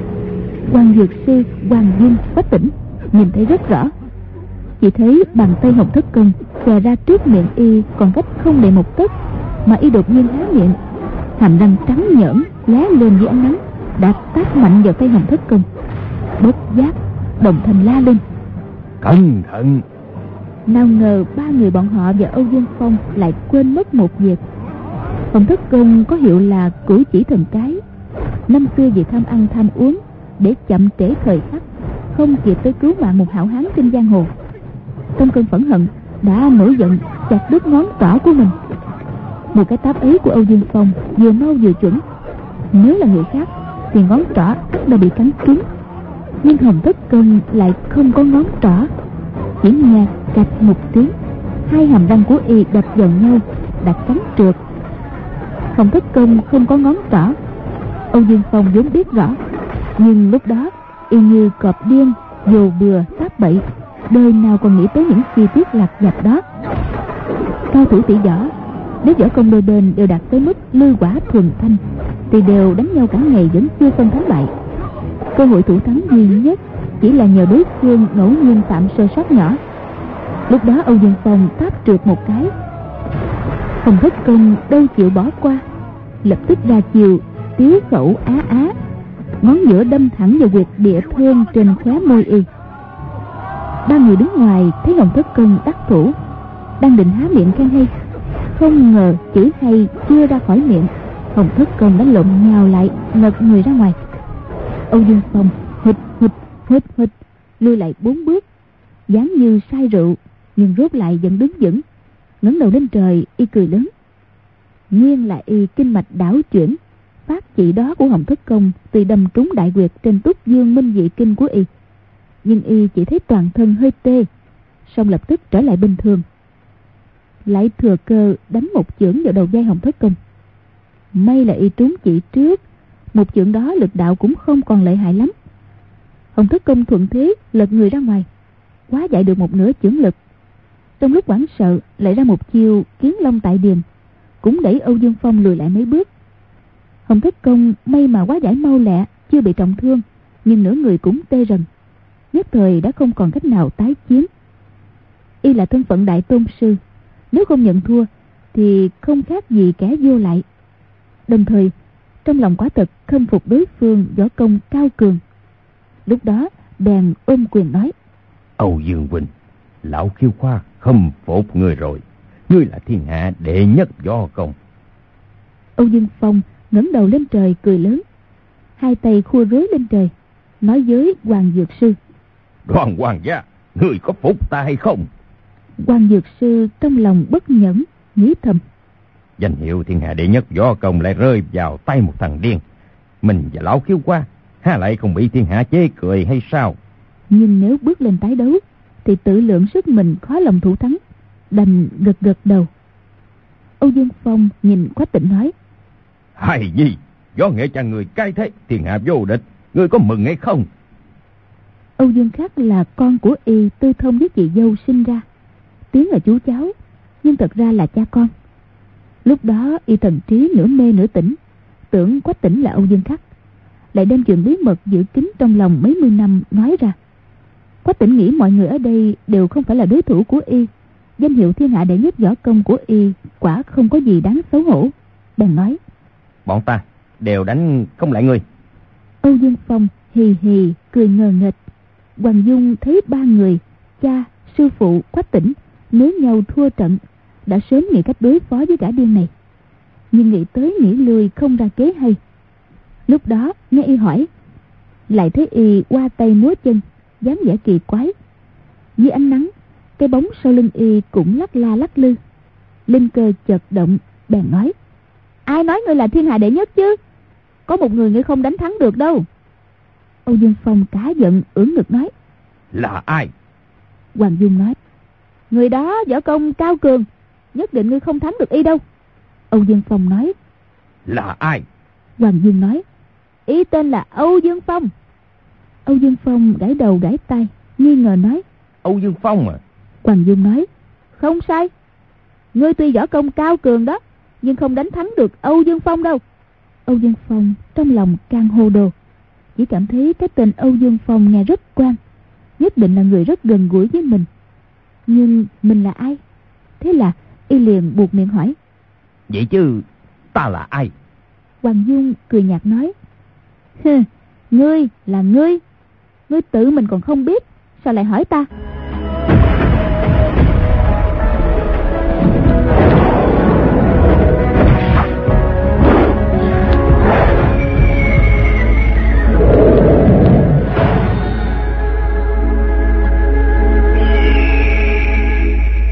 Hoàng dược sư, Hoàng Dung, Quách Tĩnh nhìn thấy rất rõ. Chỉ thấy bàn tay Hồng Thất Công xòe ra trước miệng y còn cách không đầy một tấc, mà y đột nhiên há miệng, hàm răng trắng nhỡn lóe lên dưới ánh nắng, đã tát mạnh vào tay Hồng Thất Công. Bất giác đồng thanh la lên: cẩn thận! Nào ngờ ba người bọn họ và Âu Dương Phong lại quên mất một việc. Hồng Thất Công có hiệu là cửu chỉ thần cái. Năm xưa vì tham ăn tham uống, để chậm trễ thời khắc, không kịp tới cứu mạng một hảo hán trên giang hồ, trong cơn phẫn hận đã nổi giận chặt đứt ngón trỏ của mình. Một cái táp ấy của Âu Dương Phong vừa mau vừa chuẩn, nếu là người khác thì ngón trỏ ắt đã bị cắn trúng. Nhưng Hồng Thất Công lại không có ngón trỏ. Chỉ nghe cạch một tiếng, hai hàm răng của y đập vào nhau đã cắn trượt. Hồng Thất Công không có ngón trỏ, Âu Dương Phong vốn biết rõ, nhưng lúc đó y như cọp điên, dồ bừa táp bậy, đời nào còn nghĩ tới những chi tiết lặt vặt đó. Cao thủ tỷ võ, nếu võ công đôi bên đều đạt tới mức lư quả thuần thanh, thì đều đánh nhau cả ngày vẫn chưa phân thắng bại. Cơ hội thủ thắng duy nhất chỉ là nhờ đối phương ngẫu nhiên phạm sơ sót nhỏ. Lúc đó Âu Dương Phong táp trượt một cái, Hồng Thất Công đâu chịu bỏ qua, lập tức ra chiều tiếu khẩu á á, ngón giữa đâm thẳng vào huyệt địa thương trên khóe môi y. Ba người đứng ngoài thấy Hồng Thất Công đắc thủ, đang định há miệng khen hay, không ngờ chữ hay chưa ra khỏi miệng, Hồng Thất Công đã lộn nhào lại, ngật người ra ngoài. Âu Dương Phong hít hít hít hít lui lại bốn bước, dáng như say rượu, nhưng rốt lại vẫn đứng vững, ngẩng đầu lên trời, y cười lớn. Nguyên là y kinh mạch đảo chuyển, phát chỉ đó của Hồng Thất Công từ đâm trúng đại huyệt trên túc dương minh dị kinh của y. Nhưng y chỉ thấy toàn thân hơi tê, song lập tức trở lại bình thường. Lại thừa cơ đánh một chưởng vào đầu vai Hồng Thất Công. May là y trúng chỉ trước, một chưởng đó lực đạo cũng không còn lợi hại lắm. Hồng Thất Công thuận thế lật người ra ngoài, quá giải được một nửa chưởng lực. Trong lúc hoảng sợ lại ra một chiêu kiến long tại điềm, cũng đẩy Âu Dương Phong lùi lại mấy bước. Hồng Thất Công may mà quá giải mau lẹ, chưa bị trọng thương, nhưng nửa người cũng tê rần, nhất thời đã không còn cách nào tái chiến. Y là thân phận đại tôn sư, nếu không nhận thua thì không khác gì kẻ vô lại. Đồng thời trong lòng quả thật khâm phục đối phương võ công cao cường. Lúc đó bèn ôm quyền nói: Âu Dương huynh, lão Khiêu Khoa khâm phục ngươi rồi, ngươi là thiên hạ đệ nhất võ công. Âu Dương Phong ngẩng đầu lên trời cười lớn, hai tay khua rối lên trời, nói với Hoàng Dược Sư: Đoàn hoàng gia, ngươi có phục ta hay không? Hoàng Dược Sư trong lòng bất nhẫn, nghĩ thầm: Danh hiệu thiên hạ đệ nhất võ công lại rơi vào tay một thằng điên, mình và lão Khiêu Khoa há lại không bị thiên hạ chế cười hay sao? Nhưng nếu bước lên tái đấu thì tự lượng sức mình khó lòng thủ thắng, đành gật gật đầu. Âu Dương Phong nhìn Quách Tĩnh nói: Hài nhi, võ nghệ cha người cai thế, thiên hạ vô địch, ngươi có mừng hay không? Âu Dương Khắc là con của y tư thông với chị dâu sinh ra, tiếng là chú cháu, nhưng thật ra là cha con. Lúc đó y thần trí nửa mê nửa tỉnh, tưởng Quách Tĩnh là Âu Dương Khắc, lại đem chuyện bí mật giữ kín trong lòng mấy mươi năm nói ra. Quách Tĩnh nghĩ mọi người ở đây đều không phải là đối thủ của y, danh hiệu thiên hạ đệ nhất võ công của y quả không có gì đáng xấu hổ, bèn nói: Bọn ta đều đánh không lại ngươi. Âu Dương Phong hì hì cười ngờ nghệch. Hoàng Dung thấy ba người cha, sư phụ, Quách Tĩnh nếu nhau thua trận, đã sớm nghĩ cách đối phó với gã điên này, nhưng nghĩ tới nghĩ lui không ra kế hay. Lúc đó nghe y hỏi, lại thấy y qua tay múa chân, dáng vẻ kỳ quái. Dưới ánh nắng, cái bóng sau lưng y cũng lắc la lắc lư. Linh cơ chợt động, bèn nói: Ai nói ngươi là thiên hạ đệ nhất chứ? Có một người ngươi không đánh thắng được đâu. Âu Dương Phong cá giận ưỡn ngực nói: Là ai? Hoàng Dung nói: Người đó võ công cao cường, nhất định ngươi không thắng được y đâu. Âu Dương Phong nói: Là ai? Hoàng Dung nói: Y tên là Âu Dương Phong. Âu Dương Phong gãi đầu gãi tai, nghi ngờ nói: Âu Dương Phong à? Hoàng Dung nói: Không sai, ngươi tuy võ công cao cường đó, nhưng không đánh thắng được Âu Dương Phong đâu. Âu Dương Phong trong lòng càng hồ đồ, chỉ cảm thấy cái tên Âu Dương Phong nghe rất quen, nhất định là người rất gần gũi với mình. Nhưng mình là ai? Thế là y liền buột miệng hỏi: Vậy chứ ta là ai? Hoàng Dung cười nhạt nói: Hừ, ngươi là ngươi, ngươi tự mình còn không biết, sao lại hỏi ta?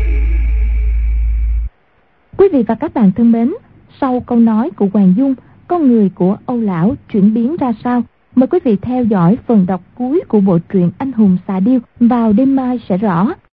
Quý vị và các bạn thân mến, sau câu nói của Hoàng Dung, con người của Âu Lão chuyển biến ra sao? Mời quý vị theo dõi phần đọc cuối của bộ truyện Anh hùng xạ điêu vào đêm mai sẽ rõ.